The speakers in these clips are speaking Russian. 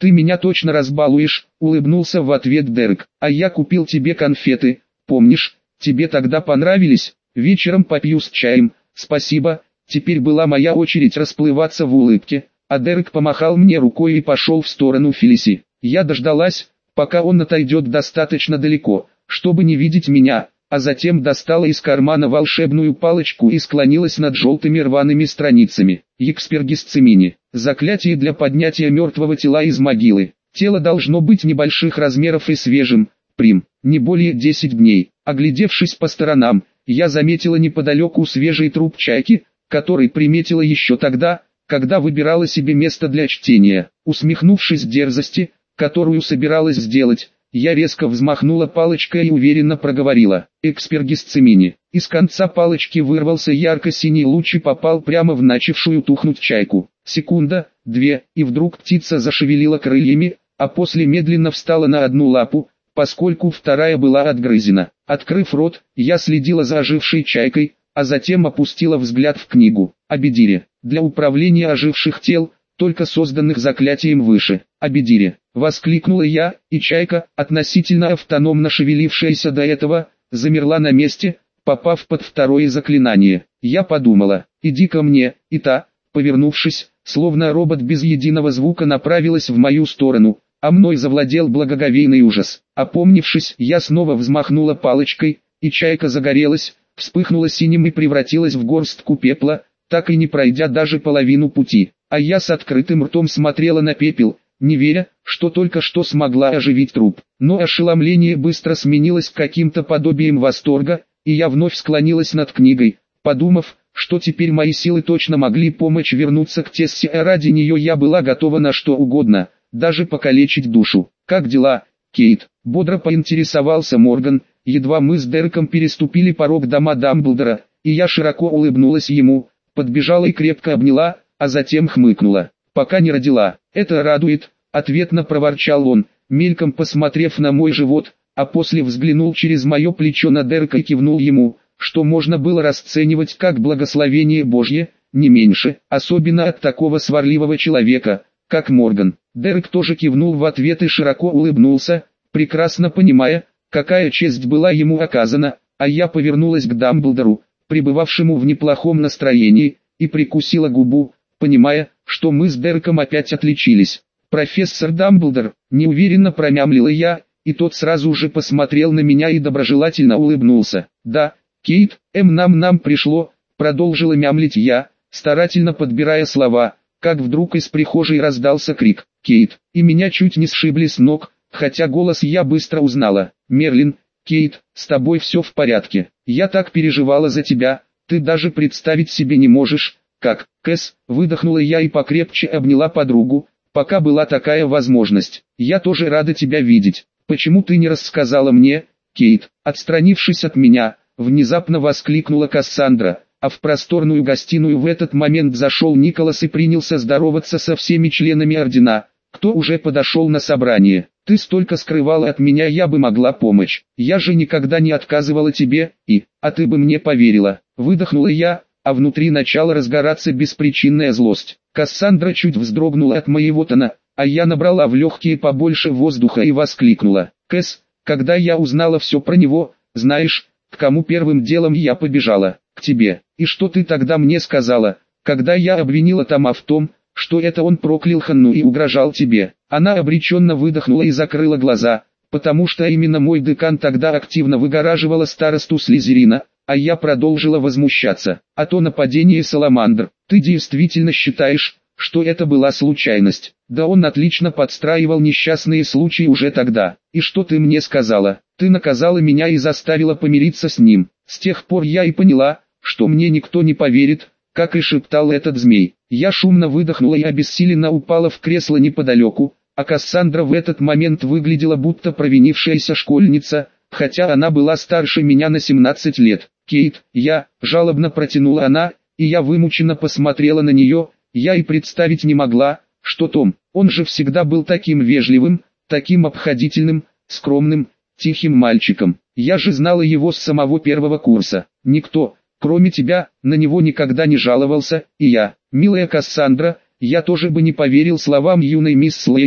«Ты меня точно разбалуешь», — улыбнулся в ответ Дерек. «А я купил тебе конфеты, помнишь? Тебе тогда понравились? Вечером попью с чаем, спасибо». Теперь была моя очередь расплываться в улыбке, а Дерек помахал мне рукой и пошел в сторону Фелиси. Я дождалась, пока он отойдет достаточно далеко, чтобы не видеть меня, а затем достала из кармана волшебную палочку и склонилась над желтыми рваными страницами. Експергисцимини. Заклятие для поднятия мертвого тела из могилы. Тело должно быть небольших размеров и свежим, прим, не более 10 дней. Оглядевшись по сторонам, я заметила неподалеку свежий труп чайки, который приметила еще тогда, когда выбирала себе место для чтения. Усмехнувшись дерзости, которую собиралась сделать, я резко взмахнула палочкой и уверенно проговорила: «Экспергисцимини». Из конца палочки вырвался ярко-синий луч и попал прямо в начавшую тухнуть чайку. Секунда, две, и вдруг птица зашевелила крыльями, а после медленно встала на одну лапу, поскольку вторая была отгрызена. Открыв рот, я следила за ожившей чайкой, а затем опустила взгляд в книгу «Абедире» для управления оживших тел, только созданных заклятием выше. «Абедире», — воскликнула я, и чайка, относительно автономно шевелившаяся до этого, замерла на месте, попав под второе заклинание. Я подумала: «Иди ко мне», и та, повернувшись, словно робот без единого звука, направилась в мою сторону, а мной завладел благоговейный ужас. Опомнившись, я снова взмахнула палочкой, и чайка загорелась, вспыхнула синим и превратилась в горстку пепла, так и не пройдя даже половину пути. А я с открытым ртом смотрела на пепел, не веря, что только что смогла оживить труп. Но ошеломление быстро сменилось каким-то подобием восторга, и я вновь склонилась над книгой, подумав, что теперь мои силы точно могли помочь вернуться к Тессе, а ради нее я была готова на что угодно, даже покалечить душу. «Как дела, Кейт?» — бодро поинтересовался Морган, едва мы с Дереком переступили порог дома Дамблдора, и я широко улыбнулась ему, подбежала и крепко обняла, а затем хмыкнула. «Пока не родила, это радует», — ответно проворчал он, мельком посмотрев на мой живот, а после взглянул через мое плечо на Дерека и кивнул ему, что можно было расценивать как благословение Божье, не меньше, особенно от такого сварливого человека, как Морган. Дерек тоже кивнул в ответ и широко улыбнулся, прекрасно понимая, какая честь была ему оказана, а я повернулась к Дамблдору, пребывавшему в неплохом настроении, и прикусила губу, понимая, что мы с Дереком опять отличились. «Профессор Дамблдор», — неуверенно промямлила я, и тот сразу же посмотрел на меня и доброжелательно улыбнулся. «Да, Кейт, нам пришло», — продолжила мямлить я, старательно подбирая слова, как вдруг из прихожей раздался крик «Кейт!», и меня чуть не сшибли с ног, хотя голос я быстро узнала. «Мерлин, Кейт, с тобой все в порядке? Я так переживала за тебя, ты даже представить себе не можешь, как...» «Кэс», — выдохнула я и покрепче обняла подругу, пока была такая возможность. «Я тоже рада тебя видеть. Почему ты не рассказала мне, Кейт?» Отстранившись от меня, внезапно воскликнула Кассандра, а в просторную гостиную в этот момент зашел Николас и принялся здороваться со всеми членами ордена, кто уже подошел на собрание. «Ты столько скрывала от меня, я бы могла помочь. Я же никогда не отказывала тебе, а ты бы мне поверила». Выдохнула я, а внутри начала разгораться беспричинная злость. Кассандра чуть вздрогнула от моего тона, а я набрала в легкие побольше воздуха и воскликнула: «Кэс, когда я узнала все про него, знаешь, к кому первым делом я побежала? К тебе. И что ты тогда мне сказала, когда я обвинила Тома в том, что это он проклял Ханну и угрожал тебе?» Она обреченно выдохнула и закрыла глаза, потому что именно мой декан тогда активно выгораживала старосту Слизерина, а я продолжила возмущаться. «А то нападение Саламандр, ты действительно считаешь, что это была случайность? Да он отлично подстраивал несчастные случаи уже тогда. И что ты мне сказала? Ты наказала меня и заставила помириться с ним. С тех пор я и поняла, что мне никто не поверит, как и шептал этот змей». Я шумно выдохнула и обессиленно упала в кресло неподалеку, а Кассандра в этот момент выглядела будто провинившаяся школьница, хотя она была старше меня на 17 лет. «Кейт, жалобно протянула она, и я вымученно посмотрела на нее. Я и представить не могла, что Том, он же всегда был таким вежливым, таким обходительным, скромным, тихим мальчиком. Я же знала его с самого первого курса. Никто, кроме тебя, на него никогда не жаловался, и я, милая Кассандра, я тоже бы не поверил словам юной мисс Слейн,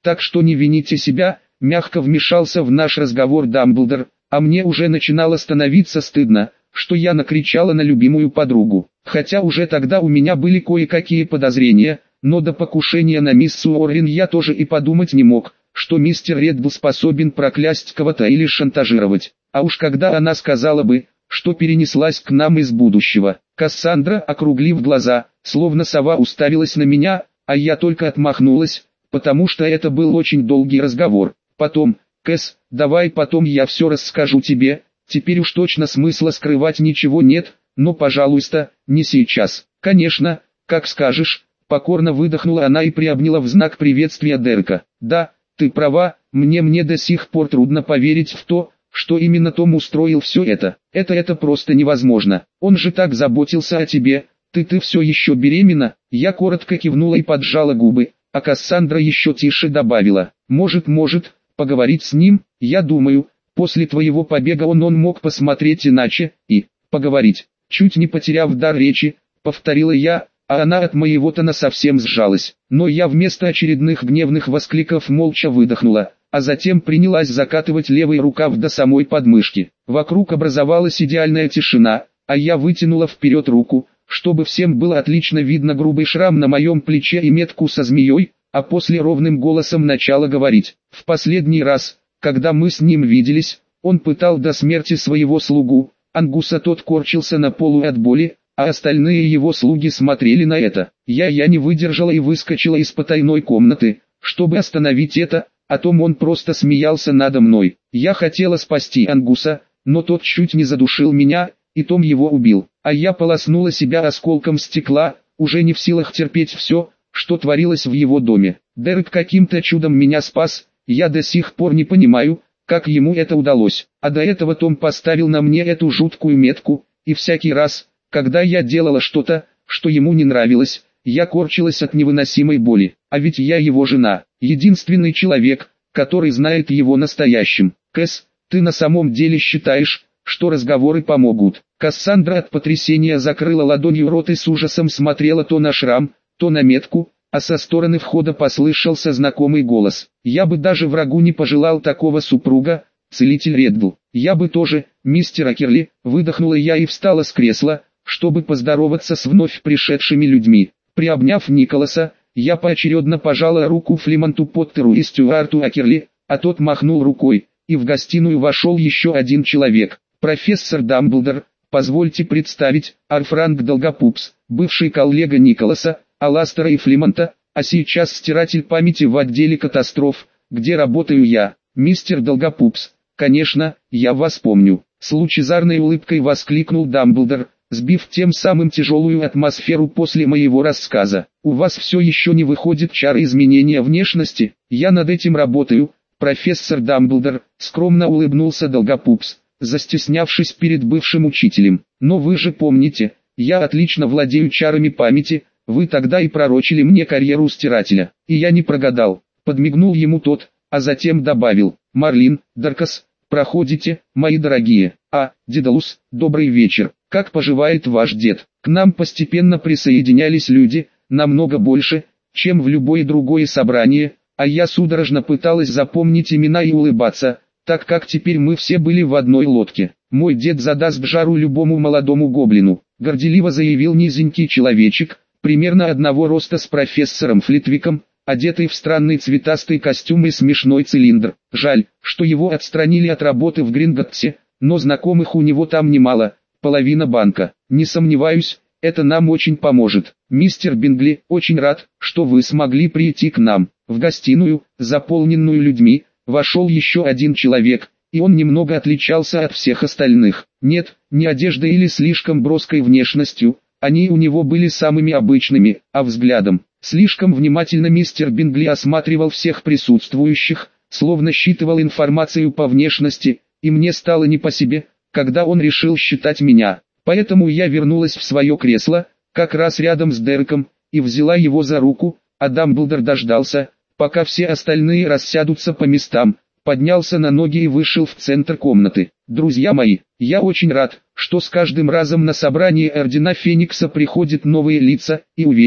Так что не вините себя, мягко вмешался в наш разговор Дамблдор, а мне уже начинало становиться стыдно, что я накричала на любимую подругу. Хотя уже тогда у меня были кое-какие подозрения, но до покушения на мисс Уоррен я тоже и подумать не мог, что мистер Реддл способен проклясть кого-то или шантажировать. А уж когда она сказала бы, что перенеслась к нам из будущего. Кассандра, округлив глаза, словно сова, уставилась на меня, а я только отмахнулась, потому что это был очень долгий разговор. Потом, Кэс, давай потом я все расскажу тебе, теперь уж точно смысла скрывать ничего нет, но пожалуйста, не сейчас. Конечно, как скажешь, покорно выдохнула она и приобняла в знак приветствия Дерека. Да, ты права, мне до сих пор трудно поверить в то, что именно Том устроил все это. Это просто невозможно. Он же так заботился о тебе. Ты все еще беременна? Я коротко кивнула и поджала губы, а Кассандра еще тише добавила. Может, поговорить с ним? Я думаю, после твоего побега он мог посмотреть иначе и поговорить. Чуть не потеряв дар речи, повторила я, а она от моего тона совсем сжалась. Но я вместо очередных гневных воскликов молча выдохнула, а затем принялась закатывать левый рукав до самой подмышки. Вокруг образовалась идеальная тишина, а я вытянула вперед руку, чтобы всем было отлично видно грубый шрам на моем плече и метку со змеей, а после ровным голосом начала говорить. В последний раз, когда мы с ним виделись, он пытал до смерти своего слугу, Ангуса. Тот корчился на полу от боли, а остальные его слуги смотрели на это. Я не выдержала и выскочила из потайной комнаты, чтобы остановить это, а Том он просто смеялся надо мной. Я хотела спасти Ангуса, но тот чуть не задушил меня, и Том его убил. А я полоснула себя осколком стекла, уже не в силах терпеть все, что творилось в его доме. Дерек каким-то чудом меня спас, я до сих пор не понимаю, как ему это удалось. А до этого Том поставил на мне эту жуткую метку, и всякий раз, когда я делала что-то, что ему не нравилось, я корчилась от невыносимой боли. А ведь я его жена, единственный человек, который знает его настоящим. Кэс, ты на самом деле считаешь, что разговоры помогут? Кассандра от потрясения закрыла ладонью рот и с ужасом смотрела то на шрам, то на метку, а со стороны входа послышался знакомый голос. Я бы даже врагу не пожелал такого супруга, целитель Реддл. Я бы тоже, мистер Акерли, выдохнула я и встала с кресла, чтобы поздороваться с вновь пришедшими людьми. Приобняв Николаса, я поочередно пожала руку Флемонту Поттеру и Стюарту Акерли, а тот махнул рукой, и в гостиную вошел еще один человек. Профессор Дамблдор, позвольте представить, Арфранк Долгопупс, бывший коллега Николаса, Аластера и Флемонта, а сейчас стиратель памяти в отделе катастроф, где работаю я. Мистер Долгопупс, конечно, я вас помню. С лучезарной улыбкой воскликнул Дамблдор, сбив тем самым тяжелую атмосферу после моего рассказа. У вас все еще не выходит чары изменения внешности? Я над этим работаю, профессор Дамблдор, скромно улыбнулся Долгопупс, застеснявшись перед бывшим учителем. Но вы же помните, я отлично владею чарами памяти, вы тогда и пророчили мне карьеру стирателя. И я не прогадал. Подмигнул ему тот, а затем добавил: Марлин, Даркас, проходите, мои дорогие. Дедалус, добрый вечер. Как поживает ваш дед? К нам постепенно присоединялись люди, намного больше, чем в любое другое собрание, а я судорожно пыталась запомнить имена и улыбаться, так как теперь мы все были в одной лодке. Мой дед задаст жару любому молодому гоблину, горделиво заявил низенький человечек, примерно одного роста с профессором Флитвиком, одетый в странный цветастый костюм и смешной цилиндр. Жаль, что его отстранили от работы в Гринготтсе, но знакомых у него там немало, половина банка. Не сомневаюсь, это нам очень поможет. Мистер Бингли, очень рад, что вы смогли прийти к нам. В гостиную, заполненную людьми, вошел еще один человек, и он немного отличался от всех остальных. Нет, не одеждой или слишком броской внешностью, они у него были самыми обычными, а взглядом. Слишком внимательно мистер Бингли осматривал всех присутствующих, словно считывал информацию по внешности, и мне стало не по себе, когда он решил считать меня. Поэтому я вернулась в свое кресло, как раз рядом с Дереком, и взяла его за руку, а Дамблдор дождался, пока все остальные рассядутся по местам, поднялся на ноги и вышел в центр комнаты. Друзья мои, я очень рад, что с каждым разом на собрание Ордена Феникса приходят новые лица, и уверен,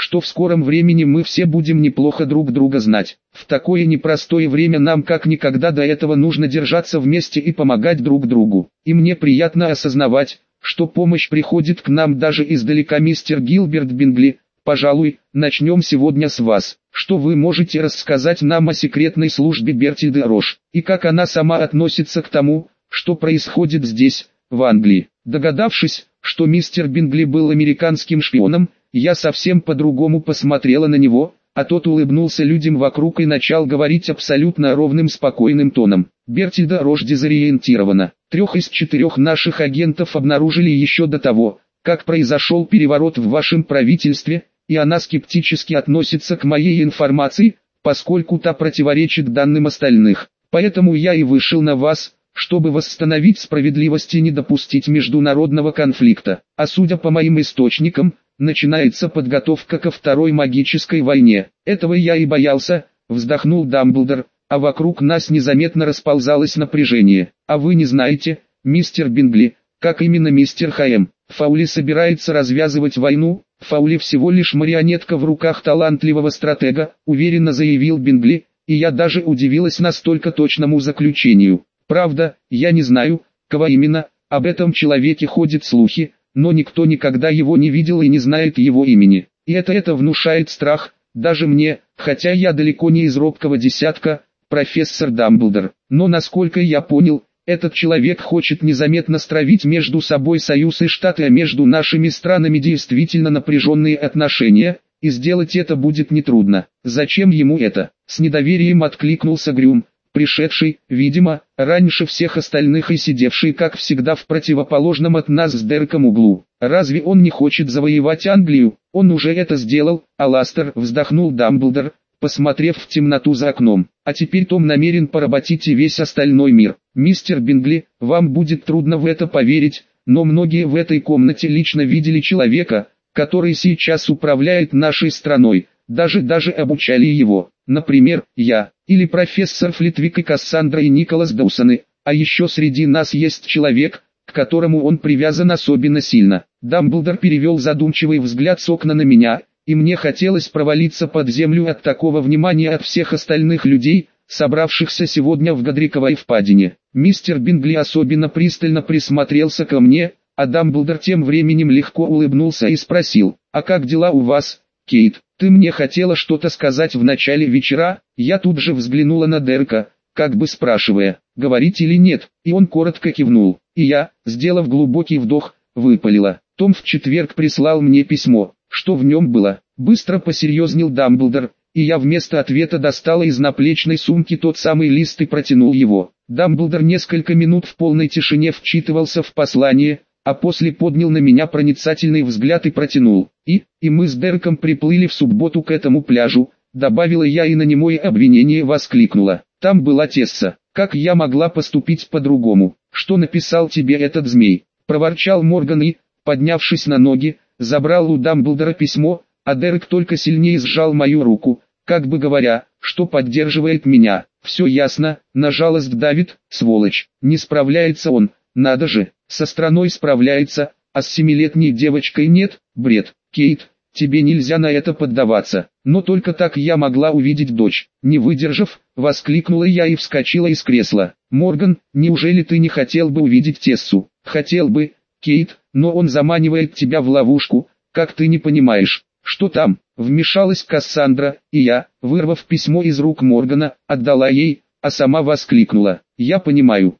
что в скором времени мы все будем неплохо друг друга знать. В такое непростое время нам как никогда до этого нужно держаться вместе и помогать друг другу. И мне приятно осознавать, что помощь приходит к нам даже издалека, мистер Гилберт Бингли. Пожалуй, начнем сегодня с вас. Что вы можете рассказать нам о секретной службе Бертильды Рош, и как она сама относится к тому, что происходит здесь, в Англии? Догадавшись, что мистер Бингли был американским шпионом, я совсем по-другому посмотрела на него, а тот улыбнулся людям вокруг и начал говорить абсолютно ровным спокойным тоном. Бертильда Рош дезориентирована. 3 из 4 наших агентов обнаружили еще до того, как произошел переворот в вашем правительстве, и она скептически относится к моей информации, поскольку та противоречит данным остальных. Поэтому я и вышел на вас, чтобы восстановить справедливость и не допустить международного конфликта. А судя по моим источникам, начинается подготовка ко второй магической войне. Этого я и боялся, вздохнул Дамблдор, а вокруг нас незаметно расползалось напряжение. А вы не знаете, мистер Бингли, как именно мистер Х.М. Фаули собирается развязывать войну? Фаули всего лишь марионетка в руках талантливого стратега, уверенно заявил Бингли, и я даже удивилась настолько точному заключению. Правда, я не знаю, кого именно, об этом человеке ходят слухи, но никто никогда его не видел и не знает его имени. И это внушает страх, даже мне, хотя я далеко не из робкого десятка, профессор Дамблдор. Но насколько я понял, этот человек хочет незаметно стравить между собой Союз и Штаты, а между нашими странами действительно напряженные отношения, и сделать это будет нетрудно. Зачем ему это? С недоверием откликнулся Грюм, пришедший, видимо, раньше всех остальных и сидевший как всегда в противоположном от нас с Дереком углу. Разве он не хочет завоевать Англию? Он уже это сделал, Аластер, вздохнул Дамблдор, посмотрев в темноту за окном. А теперь Том намерен поработить и весь остальной мир. Мистер Бингли, вам будет трудно в это поверить, но многие в этой комнате лично видели человека, который сейчас управляет нашей страной, даже обучали его. Например, я, или профессор Флитвик и Кассандра и Николас Доусоны, а еще среди нас есть человек, к которому он привязан особенно сильно. Дамблдор перевел задумчивый взгляд с окна на меня, и мне хотелось провалиться под землю от такого внимания от всех остальных людей, собравшихся сегодня в Годриковой впадине. Мистер Бингли особенно пристально присмотрелся ко мне, а Дамблдор тем временем легко улыбнулся и спросил: «А как дела у вас, Кейт? Ты мне хотела что-то сказать в начале вечера?» Я тут же взглянула на Дерека, как бы спрашивая, говорить или нет, и он коротко кивнул. И я, сделав глубокий вдох, выпалила: «Том в четверг прислал мне письмо. Что в нем было?» Быстро посерьезнел Дамблдор, и я вместо ответа достала из наплечной сумки тот самый лист и протянул его. Дамблдор несколько минут в полной тишине вчитывался в послание, а после поднял на меня проницательный взгляд и протянул. И мы с Дереком приплыли в субботу к этому пляжу, добавила я и на немое обвинение воскликнула. Там была Тесса. Как я могла поступить по-другому? Что написал тебе этот змей? Проворчал Морган и, поднявшись на ноги, забрал у Дамблдора письмо, а Дерек только сильнее сжал мою руку, как бы говоря, что поддерживает меня. Все ясно, на жалость давит, сволочь. Не справляется он, надо же, со страной справляется, а с 7-летней девочкой нет, бред. Кейт, тебе нельзя на это поддаваться. Но только так я могла увидеть дочь. Не выдержав, воскликнула я и вскочила из кресла. Морган, неужели ты не хотел бы увидеть Тессу? Хотел бы, Кейт, но он заманивает тебя в ловушку, как ты не понимаешь. Что там? Вмешалась Кассандра, и я, вырвав письмо из рук Моргана, отдала ей, а сама воскликнула: я понимаю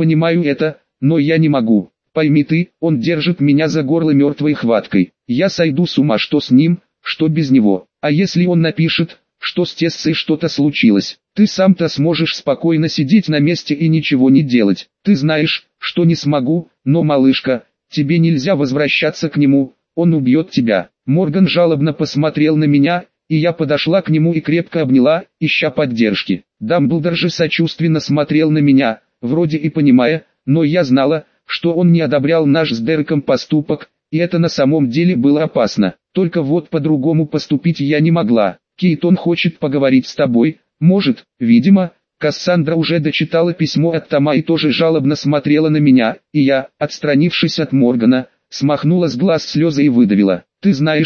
это, но я не могу. Пойми ты, он держит меня за горло мертвой хваткой. Я сойду с ума, что с ним, что без него. А если он напишет, что с Тессой что-то случилось, ты сам-то сможешь спокойно сидеть на месте и ничего не делать. Ты знаешь, что не смогу, но, малышка, тебе нельзя возвращаться к нему, он убьет тебя. Морган жалобно посмотрел на меня, и я подошла к нему и крепко обняла, ища поддержки. Дамблдор же сочувственно смотрел на меня, вроде и понимая, но я знала, что он не одобрял наш с Дереком поступок, и это на самом деле было опасно. Только вот по-другому поступить я не могла. Кейт, он хочет поговорить с тобой, может, видимо. Кассандра уже дочитала письмо от Тома и тоже жалобно смотрела на меня, и я, отстранившись от Моргана, смахнула с глаз слезы и выдавила: ты знаешь,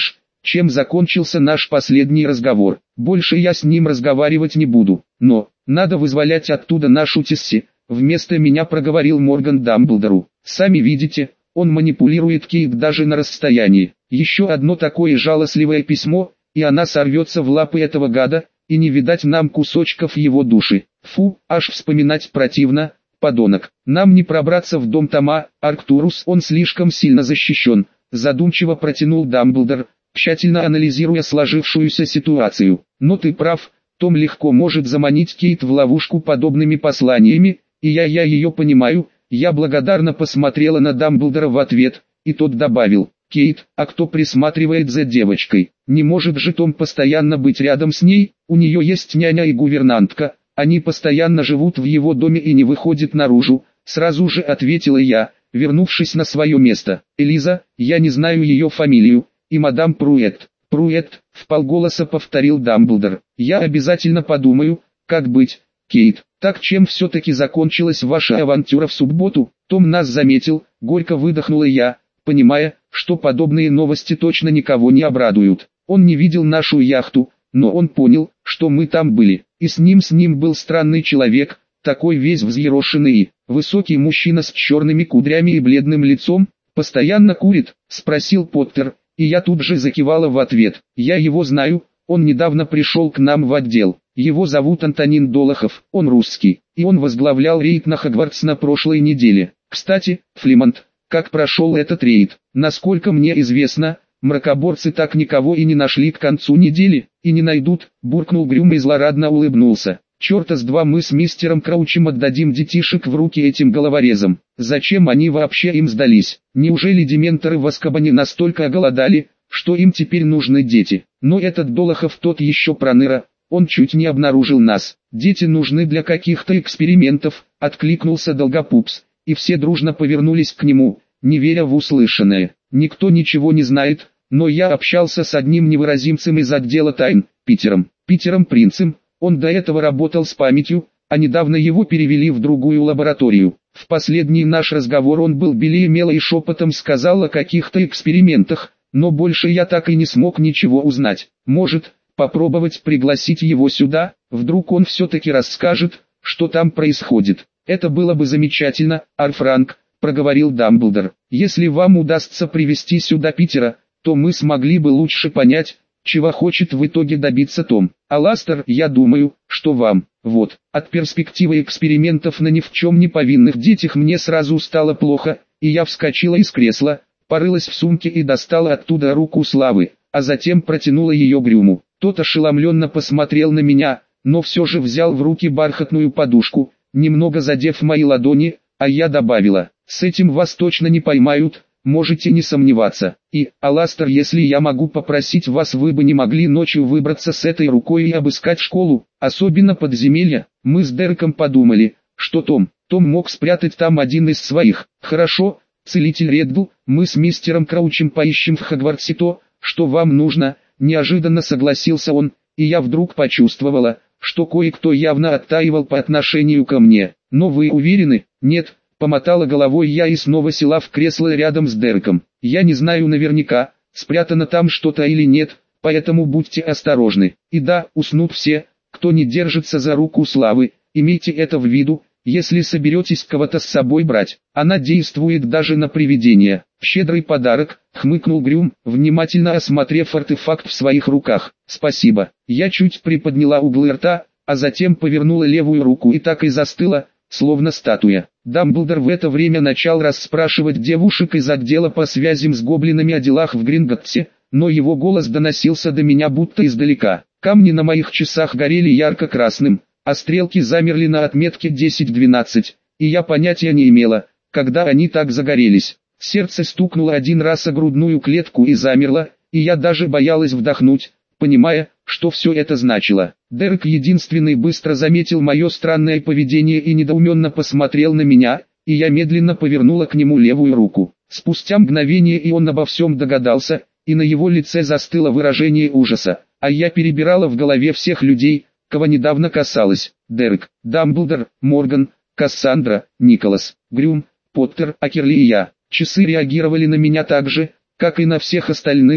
чем закончился наш последний разговор. Больше я с ним разговаривать не буду, но, надо вызволять оттуда нашу Тесси, вместо меня проговорил Морган Дамблдору. Сами видите, он манипулирует Кейт даже на расстоянии. Еще одно такое жалостливое письмо, и она сорвется в лапы этого гада, и не видать нам кусочков его души. Фу, аж вспоминать противно, подонок. Нам не пробраться в дом Тома, Арктурус, он слишком сильно защищен, задумчиво протянул Дамблдор, тщательно анализируя сложившуюся ситуацию. Но ты прав, Том легко может заманить Кейт в ловушку подобными посланиями, и я ее понимаю. Я благодарно посмотрела на Дамблдора в ответ, и тот добавил: «Кейт, а кто присматривает за девочкой? Не может же Том постоянно быть рядом с ней, у нее есть няня и гувернантка, они постоянно живут в его доме и не выходят наружу», сразу же ответила я, вернувшись на свое место. «Элиза, я не знаю ее фамилию, и мадам Пруэт». «Пруэт», вполголоса повторил Дамблдор. «Я обязательно подумаю, как быть, Кейт». «Так чем все-таки закончилась ваша авантюра в субботу?» «Том нас заметил», горько выдохнула я, понимая, что подобные новости точно никого не обрадуют. Он не видел нашу яхту, но он понял, что мы там были, и с ним был странный человек, такой весь взъерошенный и высокий мужчина с черными кудрями и бледным лицом. «Постоянно курит?» – спросил Поттер, и я тут же закивала в ответ. «Я его знаю, он недавно пришел к нам в отдел. Его зовут Антонин Долохов, он русский, и он возглавлял рейд на Хогвартс на прошлой неделе. Кстати, Флимонт, как прошел этот рейд? Насколько мне известно, мракоборцы так никого и не нашли к концу недели, и не найдут», буркнул Грюм и злорадно улыбнулся. «Черта с два, мы с мистером Краучем отдадим детишек в руки этим головорезам. Зачем они вообще им сдались? Неужели дементоры в Азкабане настолько оголодали, что им теперь нужны дети? Но этот Долохов тот еще проныра. Он чуть не обнаружил нас. Дети нужны для каких-то экспериментов», откликнулся Долгопупс, и все дружно повернулись к нему, не веря в услышанное. «Никто ничего не знает, но я общался с одним невыразимцем из отдела тайн, Питером Принцем. Он до этого работал с памятью, а недавно его перевели в другую лабораторию. В последний наш разговор он был белее мела и шепотом сказал о каких-то экспериментах, но больше я так и не смог ничего узнать. Может, попробовать пригласить его сюда, вдруг он все-таки расскажет, что там происходит». «Это было бы замечательно, Арфранк», проговорил Дамблдор. «Если вам удастся привести сюда Питера, то мы смогли бы лучше понять, чего хочет в итоге добиться Том. А Ластер, я думаю, что вам». Вот, от перспективы экспериментов на ни в чем не повинных детях мне сразу стало плохо, и я вскочила из кресла, порылась в сумке и достала оттуда руку Славы, а затем протянула ее Грюму. Тот ошеломленно посмотрел на меня, но все же взял в руки бархатную подушку, немного задев мои ладони, а я добавила: «С этим вас точно не поймают, можете не сомневаться. И, Аластер, если я могу попросить вас, вы бы не могли ночью выбраться с этой рукой и обыскать школу, особенно подземелья?» Мы с Дереком подумали, что Том мог спрятать там один из своих. «Хорошо, целитель Реддл, мы с мистером Краучем поищем в Хогвартсе то, что вам нужно», неожиданно согласился он, и я вдруг почувствовала, что кое-кто явно оттаивал по отношению ко мне. «Но вы уверены?» «Нет», помотала головой я и снова села в кресло рядом с Дереком. «Я не знаю наверняка, спрятано там что-то или нет, поэтому будьте осторожны. И да, уснут все, кто не держится за руку Славы, имейте это в виду, если соберетесь кого-то с собой брать. Она действует даже на привидения». «Щедрый подарок», хмыкнул Грюм, внимательно осмотрев артефакт в своих руках. «Спасибо». Я чуть приподняла углы рта, а затем повернула левую руку и так и застыла, словно статуя. Дамблдор в это время начал расспрашивать девушек из отдела по связям с гоблинами о делах в Гринготтсе, но его голос доносился до меня будто издалека. Камни на моих часах горели ярко-красным, а стрелки замерли на отметке 10:12, и я понятия не имела, когда они так загорелись. Сердце стукнуло один раз о грудную клетку и замерло, и я даже боялась вдохнуть, понимая, что все это значило. Дерек единственный быстро заметил мое странное поведение и недоуменно посмотрел на меня, и я медленно повернула к нему левую руку. Спустя мгновение и он обо всем догадался, и на его лице застыло выражение ужаса, а я перебирала в голове всех людей, кого недавно касалось. Дерек, Дамблдор, Морган, Кассандра, Николас, Грюм, Поттер, Акерли и я. Часы реагировали на меня так же, как и на всех остальных,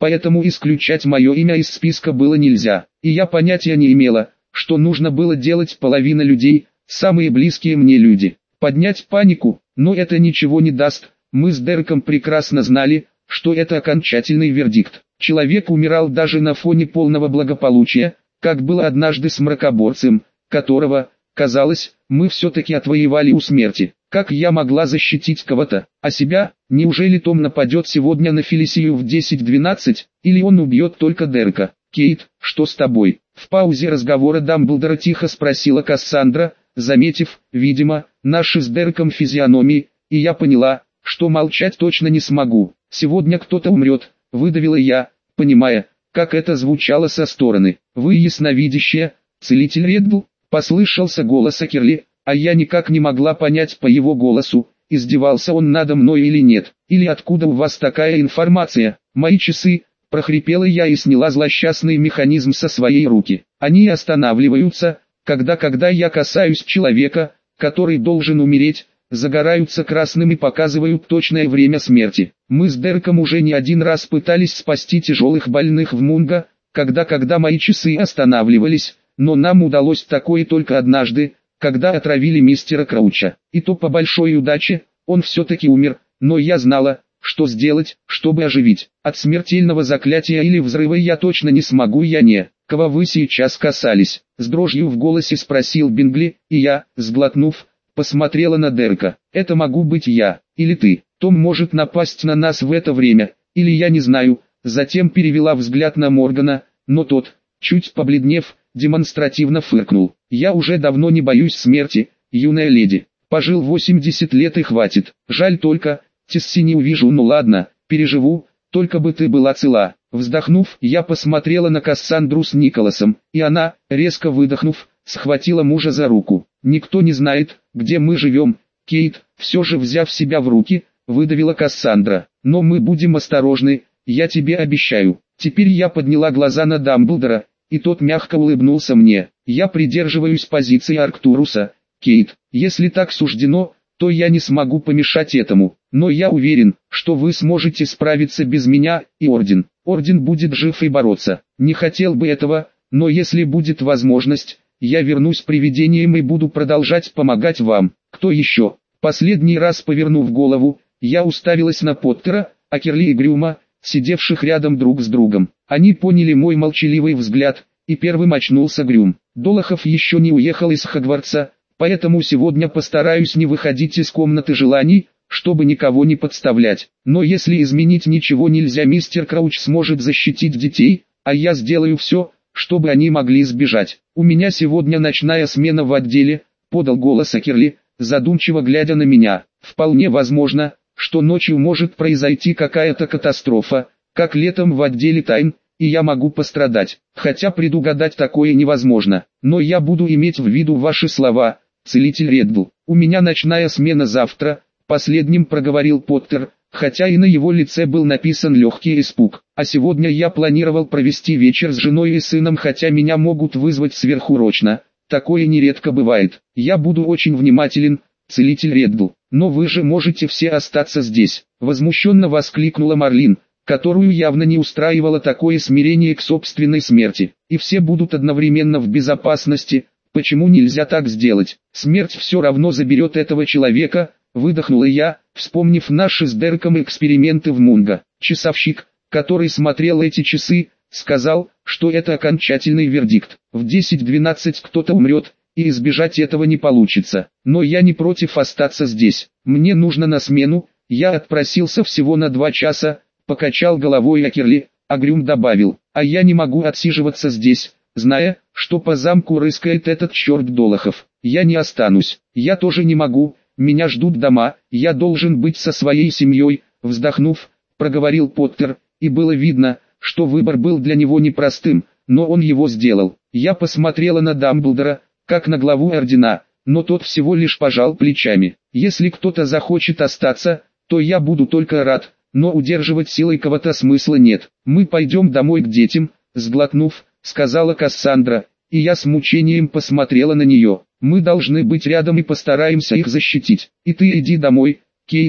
поэтому исключать мое имя из списка было нельзя. И я понятия не имела, что нужно было делать половина людей, самые близкие мне люди. Поднять панику, но это ничего не даст. Мы с Дереком прекрасно знали, что это окончательный вердикт. Человек умирал даже на фоне полного благополучия, как было однажды с мракоборцем, которого, казалось, мы все-таки отвоевали у смерти. Как я могла защитить кого-то, а себя? Неужели Том нападет сегодня на Фелисию в 10:12, или он убьет только Дерека? «Кейт, что с тобой?» В паузе разговора Дамблдора тихо спросила Кассандра, заметив, видимо, наши с Дереком физиономии, и я поняла, что молчать точно не смогу. «Сегодня кто-то умрет», — выдавила я, понимая, как это звучало со стороны. «Вы ясновидящая, целитель Реддл?» — послышался голос Акерли, а я никак не могла понять по его голосу, издевался он надо мной или нет, или откуда у вас такая информация. «Мои часы», — прохрипела я и сняла злосчастный механизм со своей руки. «Они останавливаются, когда я касаюсь человека, который должен умереть, загораются красным и показывают точное время смерти. Мы с Дереком уже не один раз пытались спасти тяжелых больных в Мунго, когда мои часы останавливались, но нам удалось такое только однажды, когда отравили мистера Крауча. И то по большой удаче, он все-таки умер, но я знала, что сделать, чтобы оживить. От смертельного заклятия или взрыва я точно не смогу. Кого вы сейчас касались?» С дрожью в голосе спросил Бингли, и я, сглотнув, посмотрела на Дерека. «Это могу быть я, или ты. Том может напасть на нас в это время, или я не знаю». Затем перевела взгляд на Моргана, но тот, чуть побледнев, демонстративно фыркнул. «Я уже давно не боюсь смерти, юная леди. Пожил 80 лет и хватит. Жаль только, Тесси не увижу, ну ладно, переживу, только бы ты была цела». Вздохнув, я посмотрела на Кассандру с Николасом, и она, резко выдохнув, схватила мужа за руку. «Никто не знает, где мы живем, Кейт», все же взяв себя в руки, выдавила Кассандра. «Но мы будем осторожны, я тебе обещаю». Теперь я подняла глаза на Дамблдора, и тот мягко улыбнулся мне. «Я придерживаюсь позиции Арктуруса, Кейт. Если так суждено, то я не смогу помешать этому. Но я уверен, что вы сможете справиться без меня, и Орден будет жив и бороться. Не хотел бы этого, но если будет возможность, я вернусь привидением и буду продолжать помогать вам». «Кто еще?» Последний раз повернув голову, я уставилась на Поттера, Акерли и Грюма, сидевших рядом друг с другом. Они поняли мой молчаливый взгляд, и первым очнулся Грюм. «Долохов еще не уехал из Хогвартса, поэтому сегодня постараюсь не выходить из комнаты желаний, чтобы никого не подставлять. Но если изменить ничего нельзя, мистер Крауч сможет защитить детей, а я сделаю все, чтобы они могли сбежать. У меня сегодня ночная смена в отделе», — подал голос Акерли, задумчиво глядя на меня. «Вполне возможно, что ночью может произойти какая-то катастрофа, как летом в отделе тайн, и я могу пострадать. Хотя предугадать такое невозможно. Но я буду иметь в виду ваши слова, целитель Реддл. У меня ночная смена завтра», — последним проговорил Поттер, хотя и на его лице был написан легкий испуг. «А сегодня я планировал провести вечер с женой и сыном, хотя меня могут вызвать сверхурочно. Такое нередко бывает. Я буду очень внимателен, целитель Реддл. Но вы же можете все остаться здесь», — возмущенно воскликнула Марлин, которую явно не устраивало такое смирение к собственной смерти. «И все будут одновременно в безопасности. Почему нельзя так сделать? Смерть все равно заберет этого человека», — выдохнула я, вспомнив наши с Дереком эксперименты в Мунго. Часовщик, который смотрел эти часы, сказал, что это окончательный вердикт. В 10:12 кто-то умрет, и избежать этого не получится. Но я не против остаться здесь. Мне нужно на смену, я отпросился всего на 2 часа, покачал головой Акерли, а Грюм добавил: «А я не могу отсиживаться здесь, зная, что по замку рыскает этот черт Долохов. Я не останусь». «Я тоже не могу, меня ждут дома, я должен быть со своей семьей», — вздохнув, проговорил Поттер, и было видно, что выбор был для него непростым, но он его сделал. Я посмотрела на Дамблдора, как на главу Ордена, но тот всего лишь пожал плечами. «Если кто-то захочет остаться, то я буду только рад, но удерживать силой кого-то смысла нет. Мы пойдем домой к детям», — сглотнув, сказала Кассандра, и я с мучением посмотрела на нее. «Мы должны быть рядом и постараемся их защитить. И ты иди домой, Кейт», —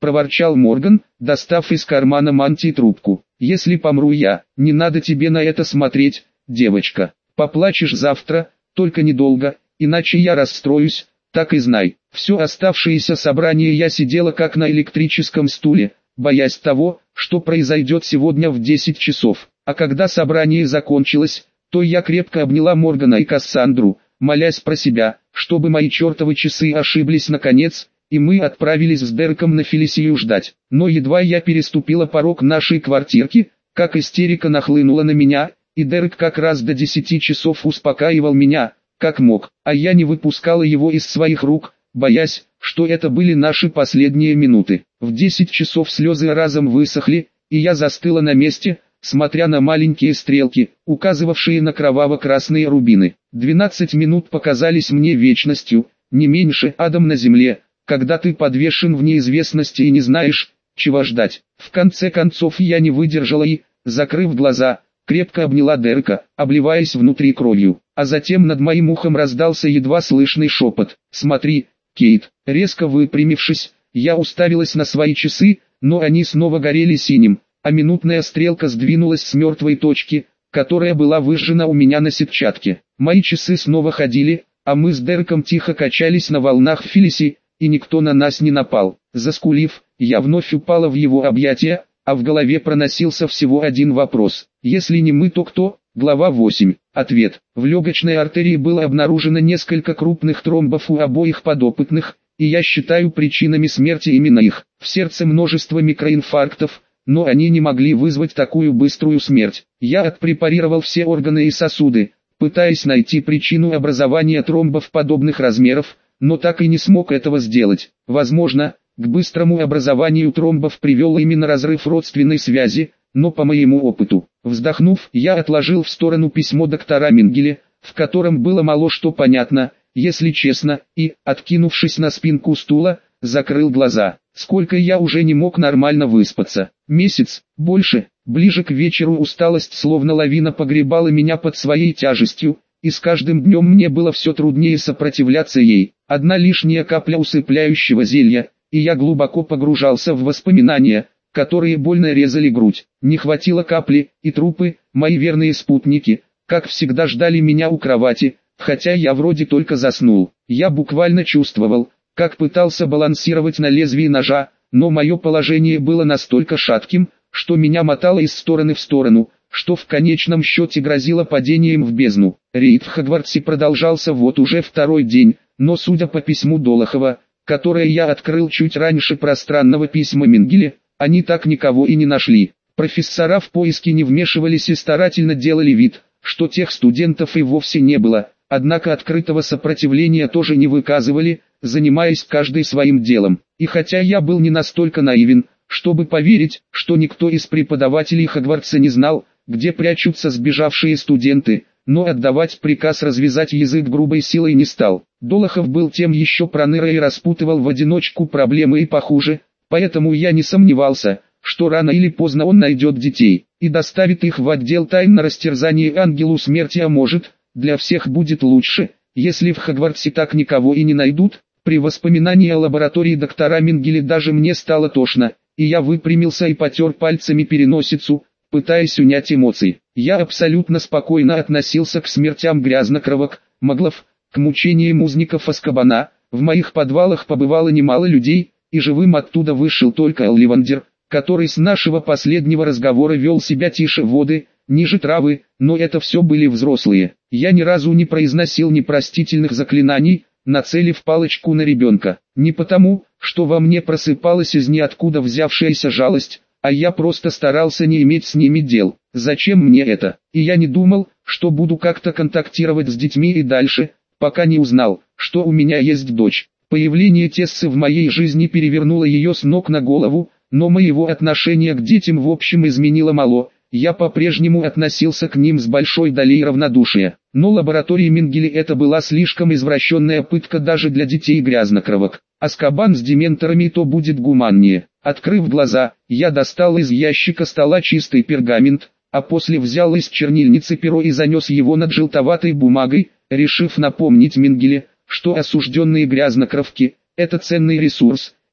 проворчал Морган, достав из кармана мантии трубку. «Если помру я, не надо тебе на это смотреть, девочка. Поплачешь завтра, только недолго, иначе я расстроюсь, так и знай». Все оставшееся собрание я сидела как на электрическом стуле, боясь того, что произойдет сегодня в 10 часов. А когда собрание закончилось, то я крепко обняла Моргана и Кассандру, молясь про себя, чтобы мои чертовы часы ошиблись наконец, и мы отправились с Дереком на Фелисию ждать. Но едва я переступила порог нашей квартирки, как истерика нахлынула на меня, и Дерек как раз до 10 часов успокаивал меня, как мог, а я не выпускала его из своих рук, боясь, что это были наши последние минуты. В 10 часов слезы разом высохли, и я застыла на месте, смотря на маленькие стрелки, указывавшие на кроваво-красные рубины. 12 минут показались мне вечностью, не меньше. Адом на земле, когда ты подвешен в неизвестности и не знаешь, чего ждать. В конце концов я не выдержала и, закрыв глаза, крепко обняла Дерека, обливаясь внутри кровью. А затем над моим ухом раздался едва слышный шепот: «Смотри, Кейт». Резко выпрямившись, я уставилась на свои часы, но они снова горели синим, а минутная стрелка сдвинулась с мертвой точки, которая была выжжена у меня на сетчатке. Мои часы снова ходили, а мы с Дереком тихо качались на волнах Фелиси, и никто на нас не напал. Заскулив, я вновь упала в его объятия, а в голове проносился всего один вопрос: если не мы, то кто? Глава 8. Ответ. В легочной артерии было обнаружено несколько крупных тромбов у обоих подопытных, и я считаю причинами смерти именно их. В сердце множество микроинфарктов, но они не могли вызвать такую быструю смерть. Я отпрепарировал все органы и сосуды, пытаясь найти причину образования тромбов подобных размеров, но так и не смог этого сделать. Возможно, к быстрому образованию тромбов привел именно разрыв родственной связи, но по моему опыту. Вздохнув, я отложил в сторону письмо доктора Менгеле, в котором было мало что понятно, если честно, и, откинувшись на спинку стула, закрыл глаза. Сколько я уже не мог нормально выспаться. Месяц, больше. Ближе к вечеру усталость словно лавина погребала меня под своей тяжестью, и с каждым днем мне было все труднее сопротивляться ей. Одна лишняя капля усыпляющего зелья, и я глубоко погружался в воспоминания, которые больно резали грудь. Не хватило капли, и трупы, мои верные спутники, как всегда ждали меня у кровати, хотя я вроде только заснул. Я буквально чувствовал, как пытался балансировать на лезвии ножа, но мое положение было настолько шатким, что меня мотало из стороны в сторону, что в конечном счете грозило падением в бездну. Рейд в Хогвартсе продолжался вот уже второй день, но судя по письму Долохова, которое я открыл чуть раньше пространного письма Менгеле, они так никого и не нашли. Профессора в поиски не вмешивались и старательно делали вид, что тех студентов и вовсе не было, однако открытого сопротивления тоже не выказывали, занимаясь каждый своим делом. И хотя я был не настолько наивен, чтобы поверить, что никто из преподавателей Хогвартса не знал, где прячутся сбежавшие студенты, но отдавать приказ развязать язык грубой силой не стал. Долохов был тем еще пронырой и распутывал в одиночку проблемы и похуже, поэтому я не сомневался, что рано или поздно он найдет детей и доставит их в отдел тайн на растерзание ангелу смерти, а может, для всех будет лучше, если в Хогвартсе так никого и не найдут. При воспоминании о лаборатории доктора Менгеле даже мне стало тошно, и я выпрямился и потер пальцами переносицу, пытаясь унять эмоции. Я абсолютно спокойно относился к смертям грязнокровок, маглов, к мучениям узников Азкабана. В моих подвалах побывало немало людей, и живым оттуда вышел только Олливандер, который с нашего последнего разговора вел себя тише воды, ниже травы, но это все были взрослые. Я ни разу не произносил непростительных заклинаний, нацелив палочку на ребенка. Не потому, что во мне просыпалась из ниоткуда взявшаяся жалость, а я просто старался не иметь с ними дел. Зачем мне это? И я не думал, что буду как-то контактировать с детьми и дальше, пока не узнал, что у меня есть дочь. Появление Тессы в моей жизни перевернуло ее с ног на голову, но моего отношения к детям в общем изменило мало. Я по-прежнему относился к ним с большой долей равнодушия. Но лаборатория Менгеле это была слишком извращенная пытка даже для детей грязнокровок. Азкабан с дементорами то будет гуманнее. Открыв глаза, я достал из ящика стола чистый пергамент, а после взял из чернильницы перо и занес его над желтоватой бумагой, решив напомнить Менгеле, что осужденные грязнокровки – это ценный ресурс,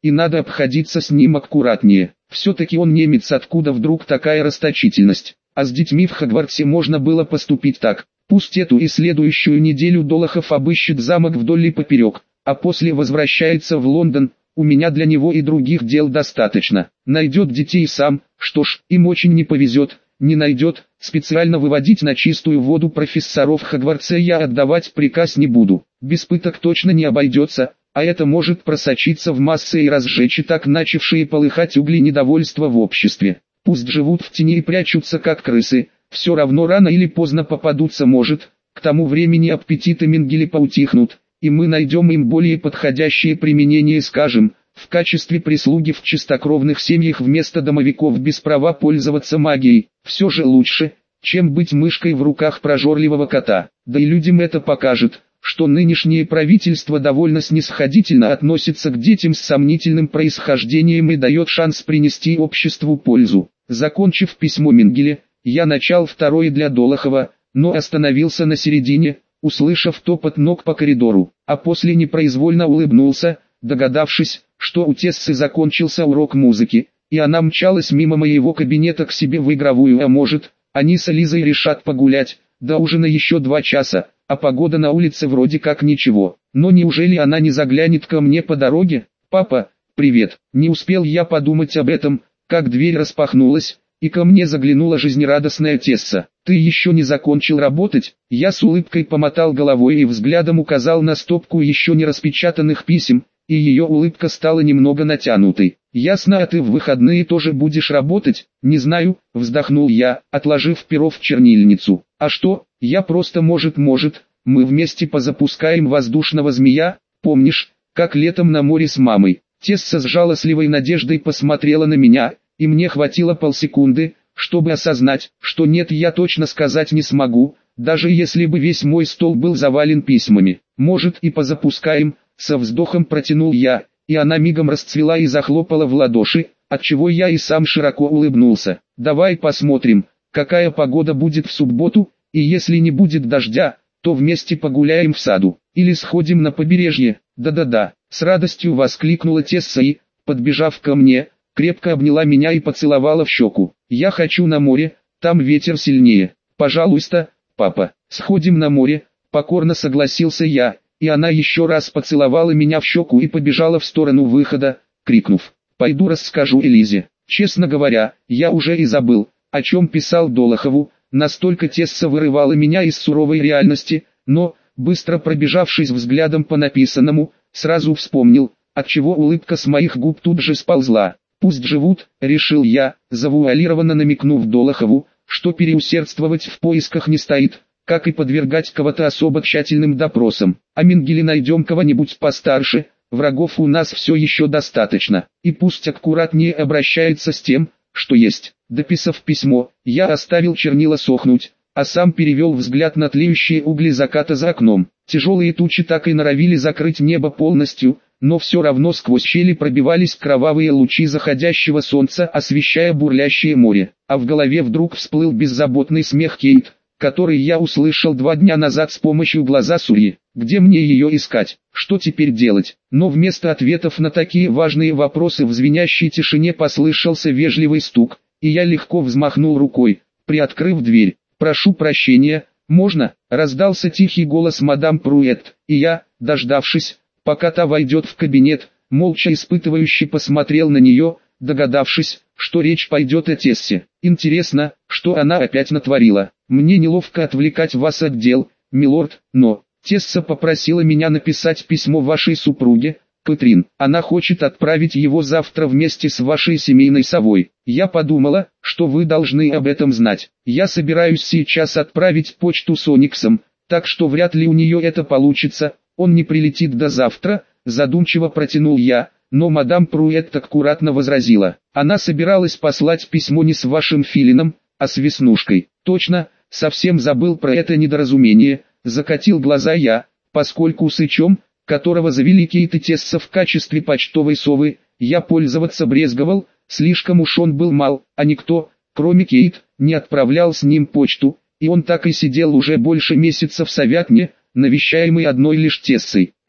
и надо обходиться с ним аккуратнее. Все-таки он немец, откуда вдруг такая расточительность. А с детьми в Хогвартсе можно было поступить так. Пусть эту и следующую неделю Долохов обыщет замок вдоль и поперек, а после возвращается в Лондон. У меня для него и других дел достаточно. Найдет детей сам, что ж, им очень не повезет. Не найдет, специально выводить на чистую воду профессоров Хогвартса я отдавать приказ не буду. Без пыток точно не обойдется, а это может просочиться в массы и разжечь и так начавшие полыхать угли недовольства в обществе. Пусть живут в тени и прячутся как крысы, все равно рано или поздно попадутся может. К тому времени аппетиты Менгеле поутихнут, и мы найдем им более подходящее применение, скажем, в качестве прислуги в чистокровных семьях вместо домовиков без права пользоваться магией. Все же лучше, чем быть мышкой в руках прожорливого кота. Да и людям это покажет, что нынешнее правительство довольно снисходительно относится к детям с сомнительным происхождением и дает шанс принести обществу пользу. Закончив письмо Менгеле, я начал второе для Долохова, но остановился на середине, услышав топот ног по коридору, а после непроизвольно улыбнулся, догадавшись, что у Тессы закончился урок музыки, и она мчалась мимо моего кабинета к себе в игровую, а может, они с Лизой решат погулять, до ужина еще 2 часа, а погода на улице вроде как ничего. Но неужели она не заглянет ко мне по дороге? Папа, привет. Не успел я подумать об этом, как дверь распахнулась, и ко мне заглянула жизнерадостная Тесса. Ты еще не закончил работать? Я с улыбкой помотал головой и взглядом указал на стопку еще не распечатанных писем, и ее улыбка стала немного натянутой. «Ясно, а ты в выходные тоже будешь работать?» «Не знаю», — вздохнул я, отложив перо в чернильницу. «А что, я просто может, мы вместе позапускаем воздушного змея, помнишь, как летом на море с мамой?» Тесса с жалостливой надеждой посмотрела на меня, и мне хватило полсекунды, чтобы осознать, что нет, я точно сказать не смогу, даже если бы весь мой стол был завален письмами. «Может, и позапускаем», — со вздохом протянул я, и она мигом расцвела и захлопала в ладоши, отчего я и сам широко улыбнулся. «Давай посмотрим, какая погода будет в субботу, и если не будет дождя, то вместе погуляем в саду, или сходим на побережье». «Да-да-да», — с радостью воскликнула Тесса и, подбежав ко мне, крепко обняла меня и поцеловала в щеку. «Я хочу на море, там ветер сильнее». «Пожалуйста, папа, сходим на море», — покорно согласился я, и она еще раз поцеловала меня в щеку и побежала в сторону выхода, крикнув: «Пойду расскажу Элизе». Честно говоря, я уже и забыл, о чем писал Долохову, настолько Тесса вырывала меня из суровой реальности, но, быстро пробежавшись взглядом по написанному, сразу вспомнил, отчего улыбка с моих губ тут же сползла. «Пусть живут», — решил я, завуалированно намекнув Долохову, что переусердствовать в поисках не стоит, как и подвергать кого-то особо тщательным допросам. А Менгеле найдем кого-нибудь постарше, врагов у нас все еще достаточно, и пусть аккуратнее обращается с тем, что есть. Дописав письмо, я оставил чернила сохнуть, а сам перевел взгляд на тлеющие угли заката за окном. Тяжелые тучи так и норовили закрыть небо полностью, но все равно сквозь щели пробивались кровавые лучи заходящего солнца, освещая бурлящее море. А в голове вдруг всплыл беззаботный смех Кейт, который я услышал 2 дня назад с помощью глаза Сурьи. Где мне ее искать? Что теперь делать? Но вместо ответов на такие важные вопросы в звенящей тишине послышался вежливый стук, и я легко взмахнул рукой, приоткрыв дверь. «Прошу прощения, можно?» — раздался тихий голос мадам Пруэт, и я, дождавшись, пока та войдет в кабинет, молча испытывающе посмотрел на нее, догадавшись, что речь пойдет о Тессе. Интересно, что она опять натворила. Мне неловко отвлекать вас от дел, милорд, но Тесса попросила меня написать письмо вашей супруге, Кэтрин. Она хочет отправить его завтра вместе с вашей семейной совой. Я подумала, что вы должны об этом знать. Я собираюсь сейчас отправить почту с Ониксом, так что вряд ли у нее это получится. Он не прилетит до завтра, задумчиво протянул я, но мадам Пруэт аккуратно возразила. Она собиралась послать письмо не с вашим филином, а с Веснушкой. Точно, совсем забыл про это недоразумение, закатил глаза я, поскольку сычом, которого завели Кейт и Тесса в качестве почтовой совы, я пользоваться брезговал, слишком уж он был мал, а никто, кроме Кейт, не отправлял с ним почту, и он так и сидел уже больше месяца в совятне, навещаемый одной лишь Тессой.